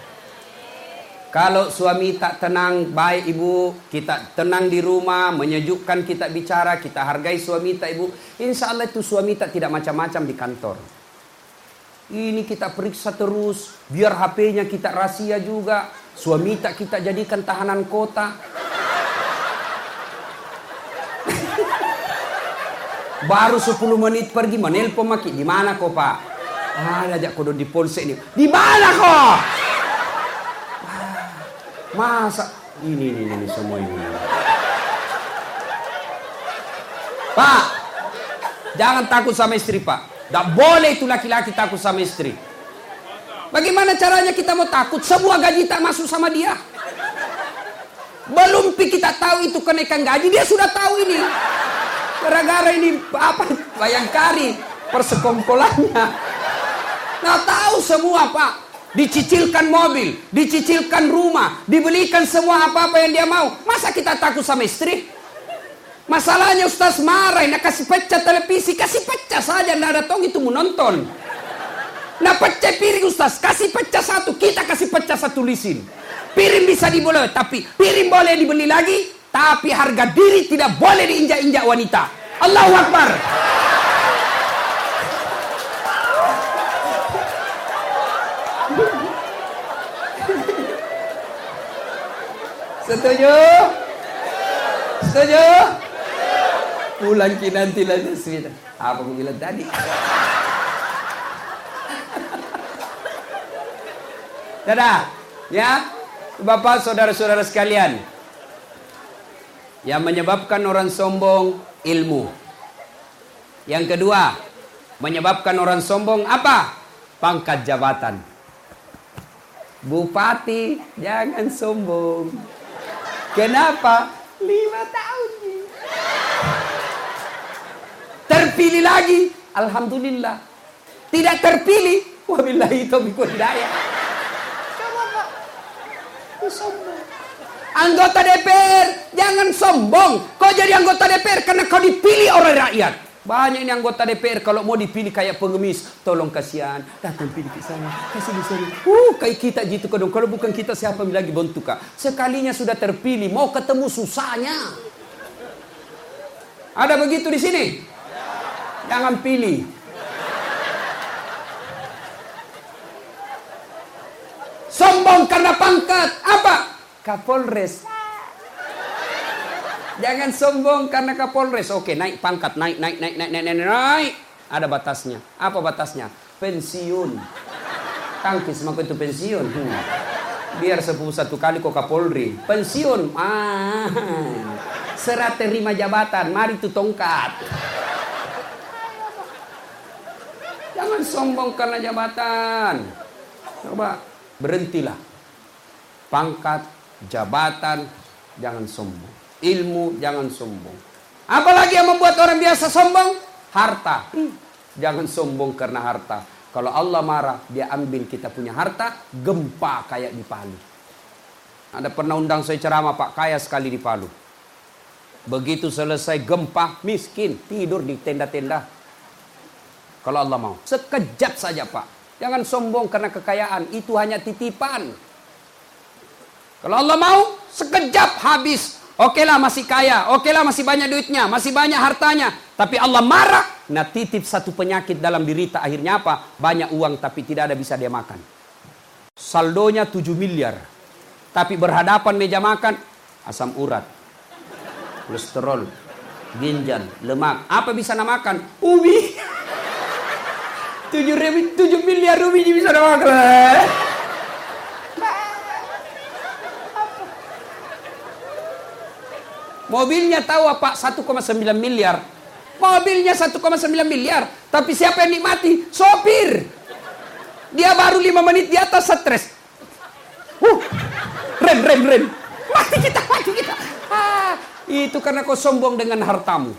A: Kalau suami tak tenang, baik ibu, kita tenang di rumah, menyejukkan kita bicara, kita hargai suami tak ibu. Insya Allah itu suami tak tidak macam-macam di kantor. Ini kita periksa terus, biar H P-nya kita rahasia juga. Suami tak kita jadikan tahanan kota. Baru sepuluh menit pergi menelpon maki, di mana kok Pak? Ah, ajak kodo di polsek ini. Di mana kok? Masa ini ini ini semua ini. Pak, jangan takut sama istri Pak. Tak boleh itu laki-laki takut sama istri. Bagaimana caranya kita mau takut? Semua gaji tak masuk sama dia. Belum kita tahu itu kenaikan gaji, dia sudah tahu ini. Gara-gara ini apa? Bayangkari persekongkolannya. Nah tahu semua Pak. Dicicilkan mobil, dicicilkan rumah, dibelikan semua apa-apa yang dia mau. Masa kita takut sama istri? Masalahnya Ustaz marah, nak kasih pecah televisi, kasih pecah saja, ndak ada tong itu menonton. Nah pecah piring Ustaz, kasih pecah satu, kita kasih pecah satu lisin. Piring bisa dibeli, tapi piring boleh dibeli lagi, tapi harga diri tidak boleh diinjak-injak wanita. Allahu Akbar. Setuju? Setuju? Pulang ki nanti lah. Apa aku bilang tadi? Dadah. Ya. Bapak, saudara-saudara sekalian. Yang menyebabkan orang sombong, ilmu. Yang kedua, menyebabkan orang sombong apa? Pangkat jabatan. Bupati, jangan sombong. Kenapa? Lima tahun. Terpilih lagi, alhamdulillah. Tidak terpilih, wabillahi taufiq wal hidayah. Coba Pak, sombong. Anggota D P R, jangan sombong. Kau jadi anggota D P R karena kau dipilih oleh rakyat. Banyak ini anggota D P R kalau mau dipilih kayak pengemis, tolong kasihan, datang pilih ke sana, kasih di sana. Uh, kayak kita gitu kadang. Kalau bukan kita siapa lagi bentuk Kak. Sekalinya sudah terpilih, mau ketemu susahnya. Ada begitu di sini? Jangan pilih. Sombong karena pangkat. Apa? Kapolres. Jangan sombong karena Kapolres. Oke, naik pangkat, naik, naik, naik, naik, naik, naik, naik. Ada batasnya. Apa batasnya? Pensiun. Tangkis maka itu pensiun. Hmm. Biar sepuluh satu kali kok Kapolri. Pensiun. Ah. Serat terima jabatan. Mari itu tongkat. Jangan sombong karena jabatan. Coba berhentilah. Pangkat, jabatan, jangan sombong. Ilmu, jangan sombong. Apalagi yang membuat orang biasa sombong? Harta. Jangan sombong karena harta. Kalau Allah marah, dia ambil kita punya harta, gempa kayak di Palu. Ada pernah undang saya ceramah, Pak, kaya sekali di Palu. Begitu selesai gempa, miskin, tidur di tenda-tenda. Kalau Allah mau. Sekejap saja Pak. Jangan sombong karena kekayaan. Itu hanya titipan. Kalau Allah mau, sekejap habis. Oke lah masih kaya. Oke lah masih banyak duitnya. Masih banyak hartanya. Tapi Allah marah. Nah titip satu penyakit dalam derita. Akhirnya apa? Banyak uang tapi tidak ada bisa dia makan. Saldonya tujuh miliar. Tapi berhadapan meja makan. Asam urat. Kolesterol. Ginjal. Lemak. Apa bisa namakan? Ubi. Tujuh, ribu, tujuh miliar rupiah bisa makan. Mobilnya tahu apa? satu koma sembilan miliar. Mobilnya satu koma sembilan miliar. Tapi siapa yang nikmati? Sopir. Dia baru lima menit di atas stres. Uh, rem, rem, rem. Mati kita, mati kita. Ah, itu karena kau sombong dengan hartamu.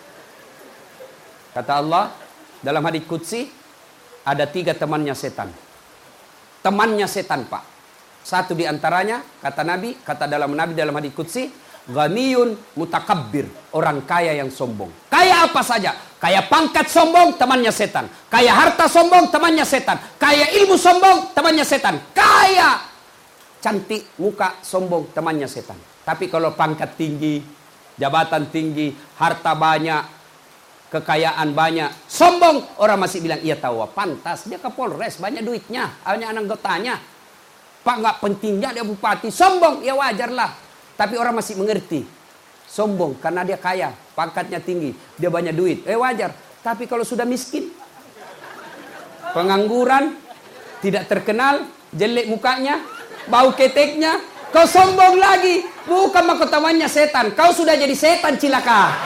A: Kata Allah dalam hadits qudsi, ada tiga temannya setan. Temannya setan Pak. Satu di antaranya, kata Nabi, kata dalam Nabi dalam hadits qudsi, ghaniyun mutakabbir, orang kaya yang sombong. Kaya apa saja? Kaya pangkat sombong, temannya setan. Kaya harta sombong, temannya setan. Kaya ilmu sombong, temannya setan. Kaya cantik muka sombong, temannya setan. Tapi kalau pangkat tinggi, jabatan tinggi, harta banyak, kekayaan banyak, sombong, orang masih bilang iya tahu, pantas dia Kapolres, banyak duitnya, banyak anak anggotanya. Pak nggak pentingnya dia bupati, sombong, ya wajarlah. Tapi orang masih mengerti, sombong karena dia kaya, pangkatnya tinggi, dia banyak duit, eh wajar. Tapi kalau sudah miskin, pengangguran, tidak terkenal, jelek mukanya, bau keteknya, kau sombong lagi, bukan mahkotamannya setan, kau sudah jadi setan cilaka.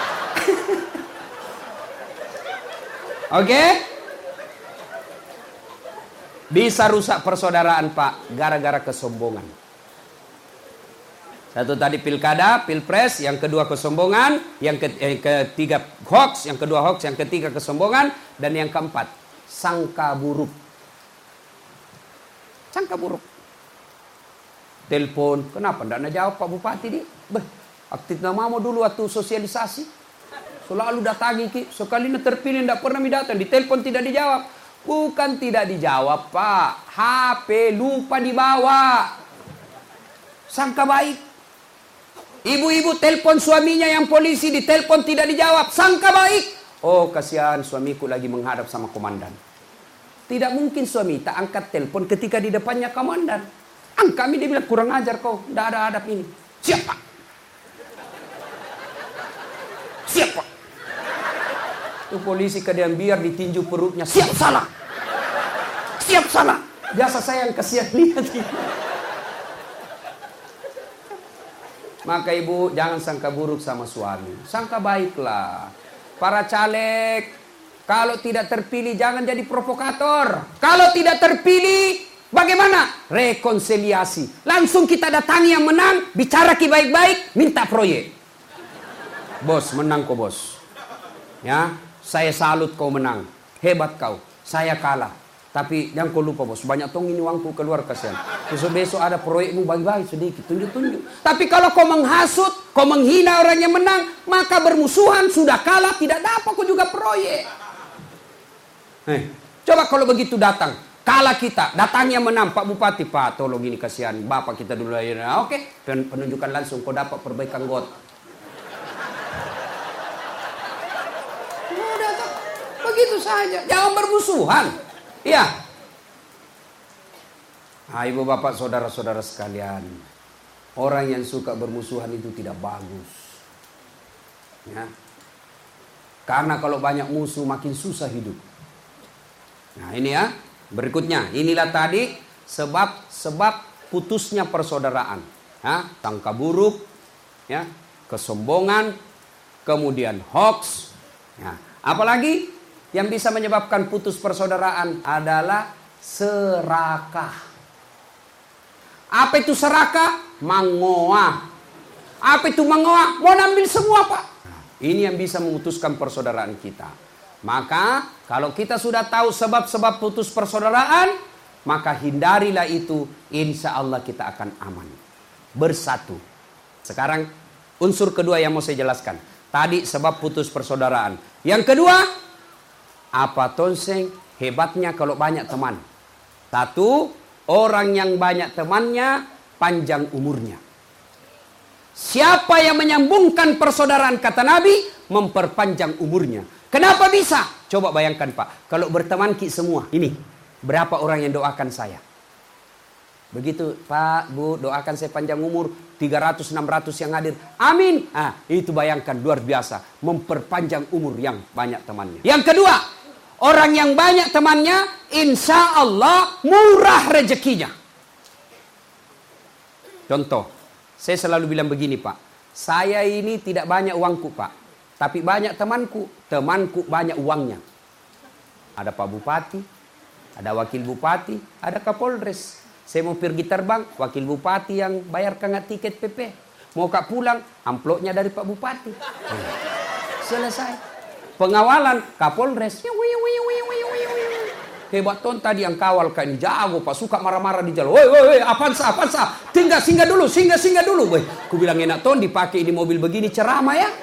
A: Oke? Okay? Bisa rusak persaudaraan Pak, gara-gara kesombongan. Satu tadi pilkada, pilpres, yang kedua kesombongan, yang ketiga hoax, yang kedua hoax, yang ketiga kesombongan, dan yang keempat sangka buruk. Sangka buruk. Telepon, kenapa tidak jawab Pak Bupati di? Beh, aktif nama mau dulu waktu sosialisasi. Selalu datangi ki, sekali terpilih tidak pernah datang, ditelepon tidak dijawab. Bukan tidak dijawab Pak, H P lupa dibawa. Sangka baik. Ibu-ibu telepon suaminya yang polisi, ditelepon tidak dijawab, sangka baik. Oh kasihan suamiku lagi menghadap sama komandan. Tidak mungkin suami tak angkat telepon ketika di depannya komandan. Kami dia bilang kurang ajar kau, tidak ada hadap ini. Siapa? Siapa? Itu polisi kemudian biar ditinju perutnya. Siap salah. Siap salah. Biasa saya yang kasihan lihat. Maka ibu jangan sangka buruk sama suami. Sangka baiklah. Para caleg, kalau tidak terpilih jangan jadi provokator. Kalau tidak terpilih, bagaimana? Rekonsiliasi. Langsung kita datangi yang menang, bicara ki baik-baik, minta proyek. Bos, menang kau bos. Ya, saya salut kau menang. Hebat kau. Saya kalah. Tapi jangan kau lupa bos, banyak tong ini uangku keluar kasihan. Besok-besok ada proyekmu bagi-bagi sedikit, tunjuk-tunjuk. Tapi kalau kau menghasut, kau menghina orang yang menang, maka bermusuhan, sudah kalah, tidak dapat kau juga proyek. Eh, coba kalau begitu datang, kalah kita, datangnya menang, Pak Bupati, Pak tolong ini kasihan, Bapak kita dulu aja. Nah, oke, penunjukan langsung, kau dapat perbaikan got. Udah, begitu saja, jangan bermusuhan. Iya. Nah, ibu bapak saudara-saudara sekalian, orang yang suka bermusuhan itu tidak bagus. Ya. Karena kalau banyak musuh makin susah hidup. Nah, ini ya, berikutnya, inilah tadi sebab-sebab putusnya persaudaraan. Ya, sangka buruk, ya, kesombongan, kemudian hoax. Ya, apalagi yang bisa menyebabkan putus persaudaraan adalah serakah. Apa itu serakah? Mangoa. Apa itu mangoa? Mau ambil semua, Pak. Ini yang bisa memutuskan persaudaraan kita. Maka kalau kita sudah tahu sebab-sebab putus persaudaraan, maka hindarilah itu. Insya Allah kita akan aman. Bersatu. Sekarang unsur kedua yang mau saya jelaskan. Tadi sebab putus persaudaraan. Yang kedua, apa tonseng hebatnya kalau banyak teman. Satu, orang yang banyak temannya panjang umurnya. Siapa yang menyambungkan persaudaraan kata Nabi, memperpanjang umurnya. Kenapa bisa? Coba bayangkan Pak, kalau berteman ki semua, ini berapa orang yang doakan saya? Begitu Pak, Bu, doakan saya panjang umur, tiga ratus enam ratus yang hadir. Amin. Ah, itu bayangkan luar biasa, memperpanjang umur yang banyak temannya. Yang kedua, orang yang banyak temannya, insya Allah murah rezekinya. Contoh, saya selalu bilang begini Pak, saya ini tidak banyak uangku Pak, tapi banyak temanku, temanku banyak uangnya. Ada Pak Bupati, ada Wakil Bupati, ada Kapolres. Saya mau pergi terbang, Wakil Bupati yang bayarkan tiket P P. Mau kak pulang, amplopnya dari Pak Bupati. Selesai. Pengawalan Kapolres. Hebat ton tadi yang kawal kan jago Pak, suka marah-marah di jalan. Woi woi woi, apaan sah, apaan sah? Tinggal singgah dulu, singgah singgah dulu. Woi, ku bilang enak ton dipakai di mobil begini ceramah ya.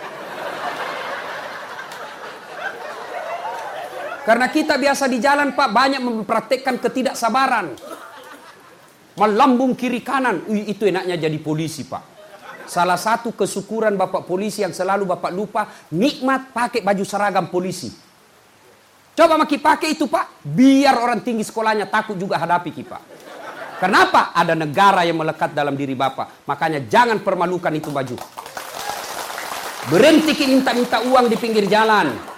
A: Karena kita biasa di jalan Pak banyak mempraktekkan ketidaksabaran. Melambung kiri kanan, Ui, itu enaknya jadi polisi Pak. Salah satu kesyukuran Bapak polisi yang selalu Bapak lupa, nikmat pakai baju seragam polisi. Coba maki pakai itu Pak, biar orang tinggi sekolahnya takut juga hadapi kita. Kenapa? Ada negara yang melekat dalam diri Bapak. Makanya jangan permalukan itu baju. Berhenti minta-minta uang di pinggir jalan.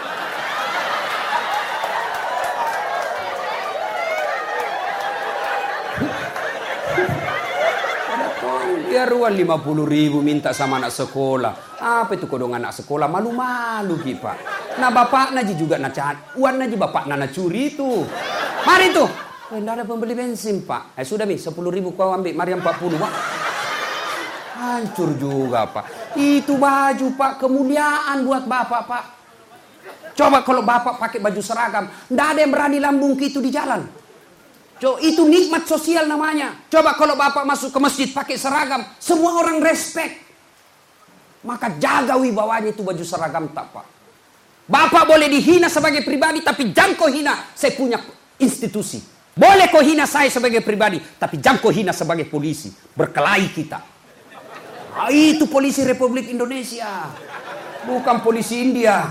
A: Biar uang lima puluh ribu minta sama anak sekolah. Apa itu kodong anak sekolah? Malu-malu ki Pak. Nah bapak naji juga nak cahat. Uang naji bapak nana curi itu. Mari tuh. Oh, tidak ada pembeli bensin Pak. Eh sudah mi, sepuluh ribu kau ambil. Mari empat puluh Pak. Hancur juga Pak. Itu baju Pak. Kemuliaan buat bapak Pak. Coba kalau bapak pakai baju seragam. Tidak ada yang berani lambung itu di jalan. Coba, itu nikmat sosial namanya. Coba kalau bapak masuk ke masjid pakai seragam, semua orang respect. Maka jaga wibawanya itu baju seragam tak Pak. Bapak boleh dihina sebagai pribadi, tapi jangan kau hina saya punya institusi. Boleh kau hina saya sebagai pribadi, tapi jangan kau hina sebagai polisi. Berkelahi kita. Ah, itu polisi Republik Indonesia, bukan polisi India.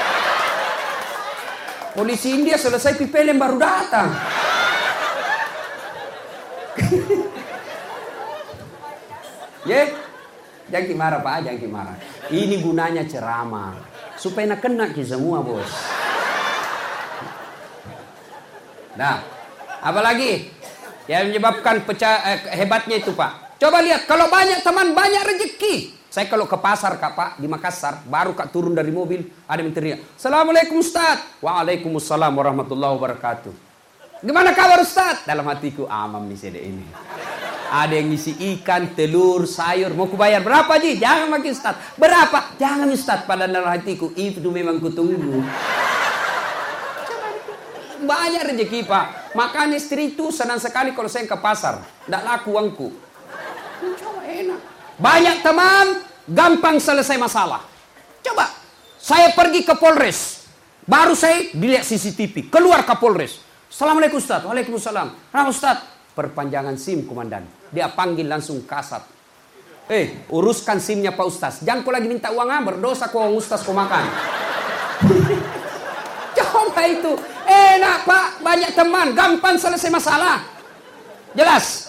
A: Polisi India selesai pipelem baru datang. Ya, yeah. Jangan marah Pak, jangan marah. Ini gunanya ceramah supaya nak kena ki semua bos. Nah, Apalagi yang menyebabkan pecah eh, hebatnya itu Pak. Coba lihat, kalau banyak teman banyak rezeki. Saya kalau ke pasar Kak Pak di Makassar, baru Kak turun dari mobil, ada yang teriak, "Assalamualaikum Ustaz." "Waalaikumsalam warahmatullahi wabarakatuh." "Gimana kabar Ustaz?" Dalam hatiku, amam nih sede ini. Ada yang ngisi ikan, telur, sayur, mau kubayar berapa Ji? "Jangan makin Ustaz." "Berapa?" "Jangan Ustaz." Pada dalam hatiku, itu memang kutunggu. Banyak rezeki Pak. Makanya istri itu senang sekali kalau saya ke pasar. Tidak laku uangku. Coba enak. Banyak teman, gampang selesai masalah. Coba, saya pergi ke Polres. Baru saya dilihat C C T V. Keluar ke Polres. "Assalamualaikum Ustaz." "Waalaikumsalam." "Kenapa Ustaz?" "Perpanjangan SIM komandan." Dia panggil langsung kasat. "Eh, uruskan SIM-nya Pak Ustaz. Jangan kau lagi minta uang, ah, berdosa kau Ustaz kau makan." Coba itu. Enak Pak, banyak teman, gampang selesai masalah. Jelas?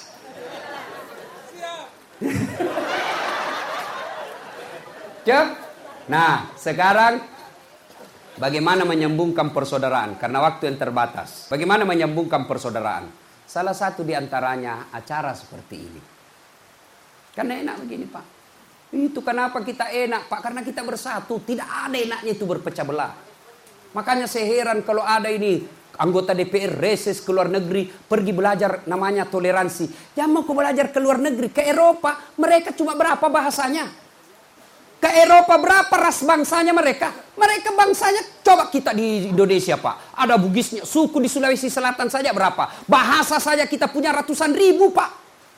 A: Cep. Nah, sekarang bagaimana menyambungkan persaudaraan? Karena waktu yang terbatas. Bagaimana menyambungkan persaudaraan? Salah satu di antaranya acara seperti ini. Karena enak begini Pak. Itu kenapa kita enak Pak? Karena kita bersatu. Tidak ada enaknya itu berpecah belah. Makanya saya heran kalau ada ini anggota D P R reses ke luar negeri, pergi belajar namanya toleransi. Jangan mau belajar ke luar negeri, ke Eropa, mereka cuma berapa bahasanya? Ke Eropa berapa ras bangsanya mereka? Mereka bangsanya, coba kita di Indonesia Pak. Ada Bugisnya, suku di Sulawesi Selatan saja berapa? Bahasa saja kita punya ratusan ribu Pak.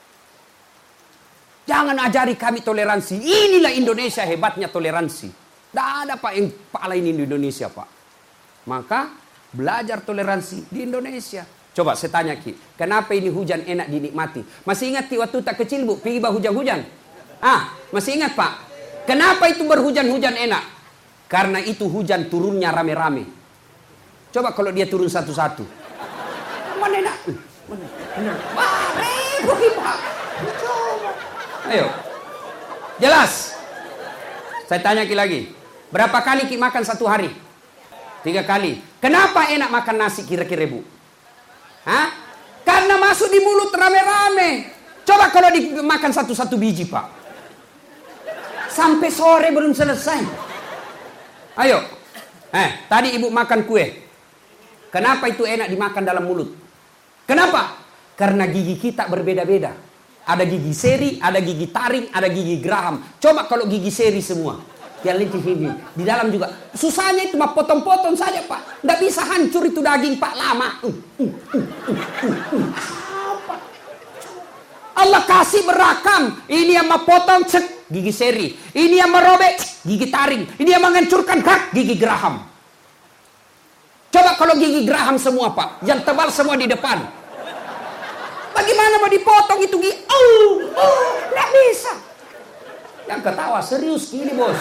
A: Jangan ajari kami toleransi. Inilah Indonesia hebatnya toleransi. Tidak ada Pak yang Pak lain di Indonesia Pak. Maka belajar toleransi di Indonesia. Coba saya tanya Ki, kenapa ini hujan enak dinikmati? Masih ingat Ki waktu tak kecil Bu, pergi bah hujan-hujan? Ah, masih ingat Pak? Kenapa itu berhujan-hujan enak? Karena itu hujan turunnya rame-rame. Coba kalau dia turun satu-satu. Mana enak? Wah, ribu Pak. Ayo. Jelas. Saya tanya Ki lagi. Berapa kali Ki makan satu hari? Tiga kali. Kenapa enak makan nasi kira-kira Bu? Hah? Karena masuk di mulut rame-rame. Coba kalau dimakan satu-satu biji Pak. Sampai sore belum selesai. Ayo. Eh, tadi Ibu makan kue. Kenapa itu enak dimakan dalam mulut? Kenapa? Karena gigi kita berbeda-beda. Ada gigi seri, ada gigi taring, ada gigi geraham. Coba kalau gigi seri semua. Yang licin ini. Di dalam juga. Susahnya itu mah potong-potong saja Pak. Nggak bisa hancur itu daging Pak lama. Uh, uh, uh, uh, uh, uh. Apa? Allah kasih berakam. Ini yang mau potong cek gigi seri. Ini yang merobek gigi taring. Ini yang menghancurkan kak gigi geraham. Coba kalau gigi geraham semua Pak. Yang tebal semua di depan. Bagaimana mau dipotong itu gigi? Oh, oh, nggak bisa. Yang ketawa serius gini bos.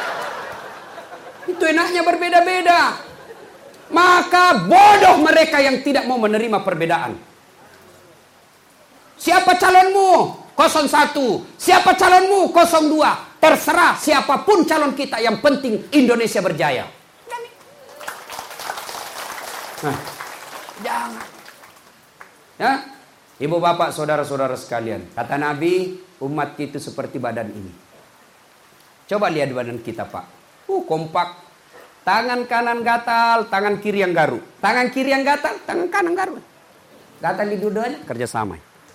A: Itu enaknya berbeda-beda. Maka bodoh mereka yang tidak mau menerima perbedaan. Siapa calonmu? nol satu. Siapa calonmu? nol dua. Terserah siapapun calon kita. Yang penting Indonesia berjaya. Nah, jangan. Ya, Ibu bapak saudara-saudara sekalian. Kata Nabi, umat itu seperti badan ini. Coba lihat badan kita Pak. Uh, kompak. Tangan kanan gatal, tangan kiri yang garuk. Tangan kiri yang gatal, tangan kanan garuk. Gatal di dua-duanya, kerjasama.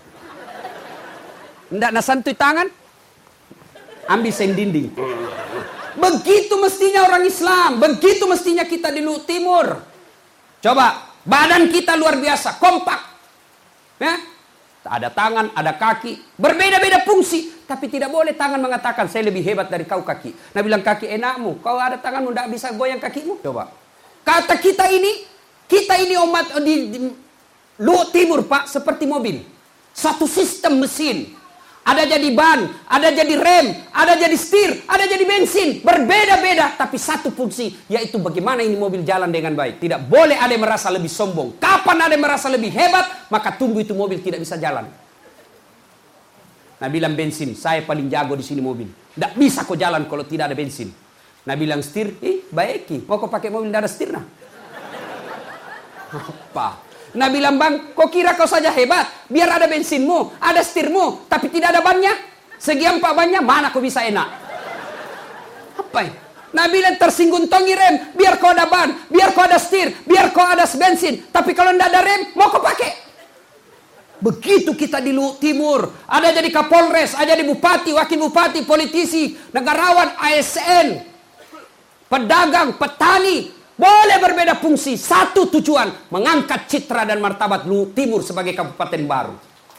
A: Nggak nasantui tangan, ambil sen dinding. Begitu mestinya orang Islam. Begitu mestinya kita di Timur. Coba, badan kita luar biasa, kompak. Ya? Ada tangan, ada kaki, berbeda-beda fungsi. Tapi tidak boleh tangan mengatakan saya lebih hebat dari kau kaki. Nah bilang kaki enakmu, kau ada tanganmu tidak bisa goyang kakimu. Coba. Kata kita ini, kita ini umat di, di Luhut Timur Pak seperti mobil. Satu sistem mesin. Ada jadi ban, ada jadi rem, ada jadi setir, ada jadi bensin. Berbeda-beda tapi satu fungsi. Yaitu bagaimana ini mobil jalan dengan baik. Tidak boleh ada yang merasa lebih sombong. Kapan ada yang merasa lebih hebat, maka tunggu itu mobil tidak bisa jalan. Nah bilang bensin, saya paling jago di sini mobil. Tidak bisa kau jalan kalau tidak ada bensin. Nah bilang setir, eh baiki, mau kau pakai mobil tidak ada setir nah. Apa? Nabi bilang, bang, kau kira kau saja hebat? Biar ada bensinmu, ada setirmu, tapi tidak ada bannya. Segi empat bannya, mana kau bisa enak? Apa ini? Nabi bilang, tersinggung tongi rem, biar kau ada ban, biar kau ada setir, biar kau ada bensin. Tapi kalau tidak ada rem, mau kau pakai? Begitu kita di Timur, ada jadi Kapolres, ada jadi bupati, wakil bupati, politisi, negarawan, A S N, pedagang, petani, boleh berbeda fungsi, satu tujuan, mengangkat citra dan martabat Timur sebagai kabupaten baru.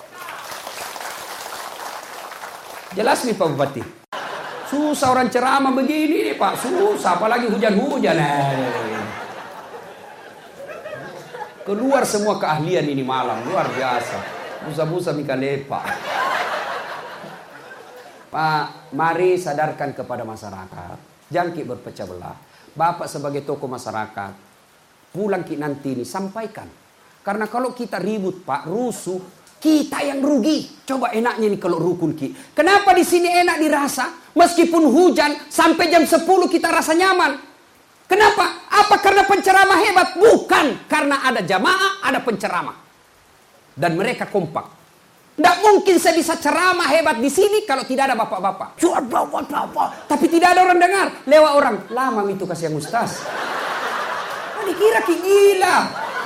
A: Jelas nih Pak Bupati? Susah orang ceramah begini nih Pak, susah, apalagi hujan-hujan. Keluar semua keahlian ini malam, luar biasa. Busa-busa mika lepa. Pak, mari sadarkan kepada masyarakat. Jangki berpecah belah. Bapak sebagai tokoh masyarakat, pulang ki nanti ini sampaikan. Karena kalau kita ribut Pak, rusuh, kita yang rugi. Coba enaknya nih kalau rukun ki. Kenapa di sini enak dirasa? Meskipun hujan, sampai jam sepuluh kita rasa nyaman. Kenapa? Apa karena penceramah hebat? Bukan. Karena ada jamaah, ada penceramah. Dan mereka kompak. Tidak mungkin saya bisa ceramah hebat di sini kalau tidak ada bapak-bapak. Tapi tidak ada orang dengar. Lewat orang. Lama itu kasih yang ustaz. Oh, dikira ki gila.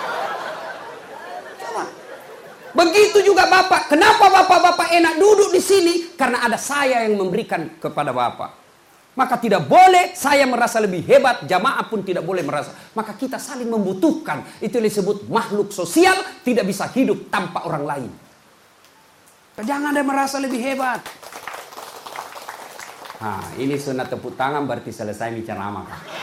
A: Coba. Begitu juga bapak. Kenapa bapak-bapak enak duduk di sini? Karena ada saya yang memberikan kepada bapak. Maka tidak boleh saya merasa lebih hebat, jamaah pun tidak boleh merasa. Maka kita saling membutuhkan. Itu disebut makhluk sosial, tidak bisa hidup tanpa orang lain. Jangan ada merasa lebih hebat. Nah, ini sunat tepuk tangan berarti selesai ceramah.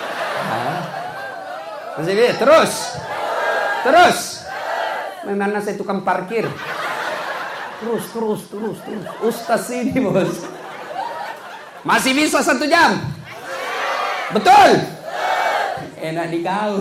A: Masih terus. Terus. Memang saya tukang parkir. Terus, terus, terus, terus. Ustaz ini bos. Masih bisa satu jam? Betul? Enak di kau.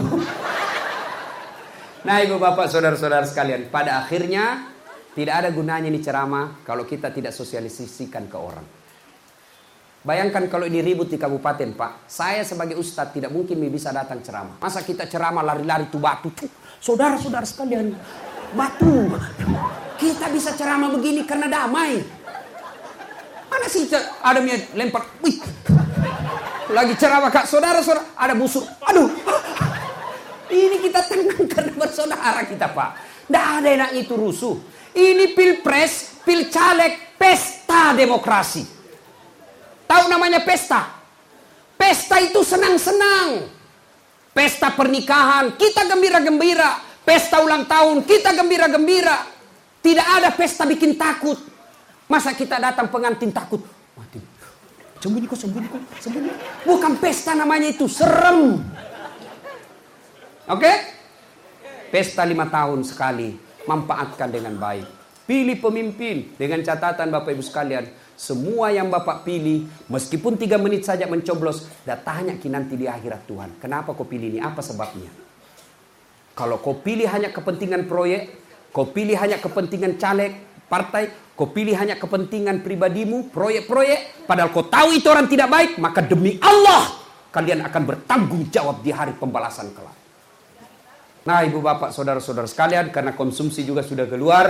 A: Nah ibu bapak saudara-saudara sekalian, pada akhirnya tidak ada gunanya ini ceramah kalau kita tidak sosialisasikan ke orang. Bayangkan kalau ini ribut di kabupaten Pak, saya sebagai ustadz tidak mungkin bisa datang ceramah. Masa kita ceramah lari-lari tuh batu, saudara-saudara sekalian, batu. Kita bisa ceramah begini karena damai. Mana sih ada yang lempar, wih. Lagi ceramah kak, saudara-saudara, ada busuk, aduh. Ini kita tenang karena bersaudara kita Pak. Tidak ada enak itu rusuh. Ini pilpres, pilcaleg, pesta demokrasi. Tahu namanya pesta? Pesta itu senang-senang. Pesta pernikahan, kita gembira-gembira. Pesta ulang tahun, kita gembira-gembira. Tidak ada pesta bikin takut. Masa kita datang pengantin takut? Mati. Sembunyi kok, sembunyi kok, sembunyi. Bukan pesta namanya itu, serem. Oke? Okay? Pesta lima tahun sekali, manfaatkan dengan baik. Pilih pemimpin dengan catatan Bapak Ibu sekalian. Semua yang Bapak pilih, meskipun tiga menit saja mencoblos, dah tanya ki nanti di akhirat Tuhan. Kenapa kau pilih ini? Apa sebabnya? Kalau kau pilih hanya kepentingan proyek, kau pilih hanya kepentingan caleg, partai, kau pilih hanya kepentingan pribadimu, proyek-proyek, padahal kau tahu itu orang tidak baik, maka demi Allah, kalian akan bertanggung jawab di hari pembalasan kelak. Nah ibu bapak saudara-saudara sekalian, karena konsumsi juga sudah keluar,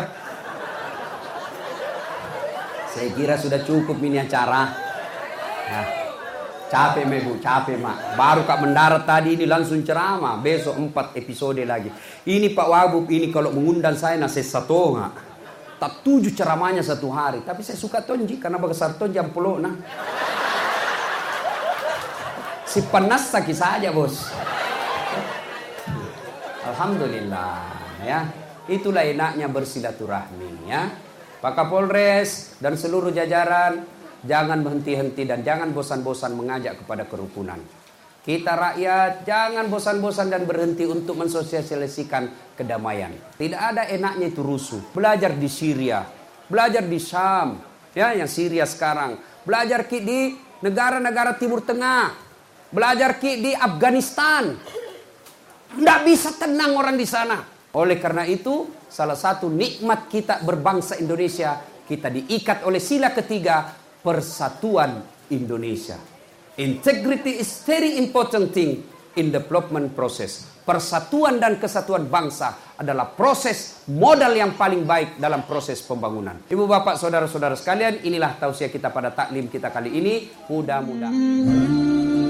A: saya kira sudah cukup ini acara. Nah, capek ibu, capek mak. Baru kak mendarat tadi ini langsung ceramah, besok empat episode lagi. Ini Pak Wabub ini kalau mengundang saya nasi satu nggak. Tak tujuh ceramahnya satu hari. Tapi saya suka tonji karena besar tonji yang puluh nah. Si panas sakit saja bos. Alhamdulillah ya. Itulah enaknya bersilaturahmi ya. Pak Kapolres dan seluruh jajaran jangan berhenti-henti dan jangan bosan-bosan mengajak kepada kerukunan. Kita rakyat jangan bosan-bosan dan berhenti untuk mensosialisasikan kedamaian. Tidak ada enaknya itu rusuh. Belajar di Syria, belajar di Syam, ya yang Syria sekarang. Belajar ki di negara-negara Timur Tengah, belajar ki di Afghanistan. Tidak bisa tenang orang di sana. Oleh karena itu, salah satu nikmat kita berbangsa Indonesia, kita diikat oleh sila ketiga, persatuan Indonesia. Integrity is very important thing. in development process. Persatuan dan kesatuan bangsa adalah proses modal yang paling baik dalam proses pembangunan. Ibu bapak saudara-saudara sekalian, inilah tausiah kita pada taklim kita kali ini. Mudah-mudahan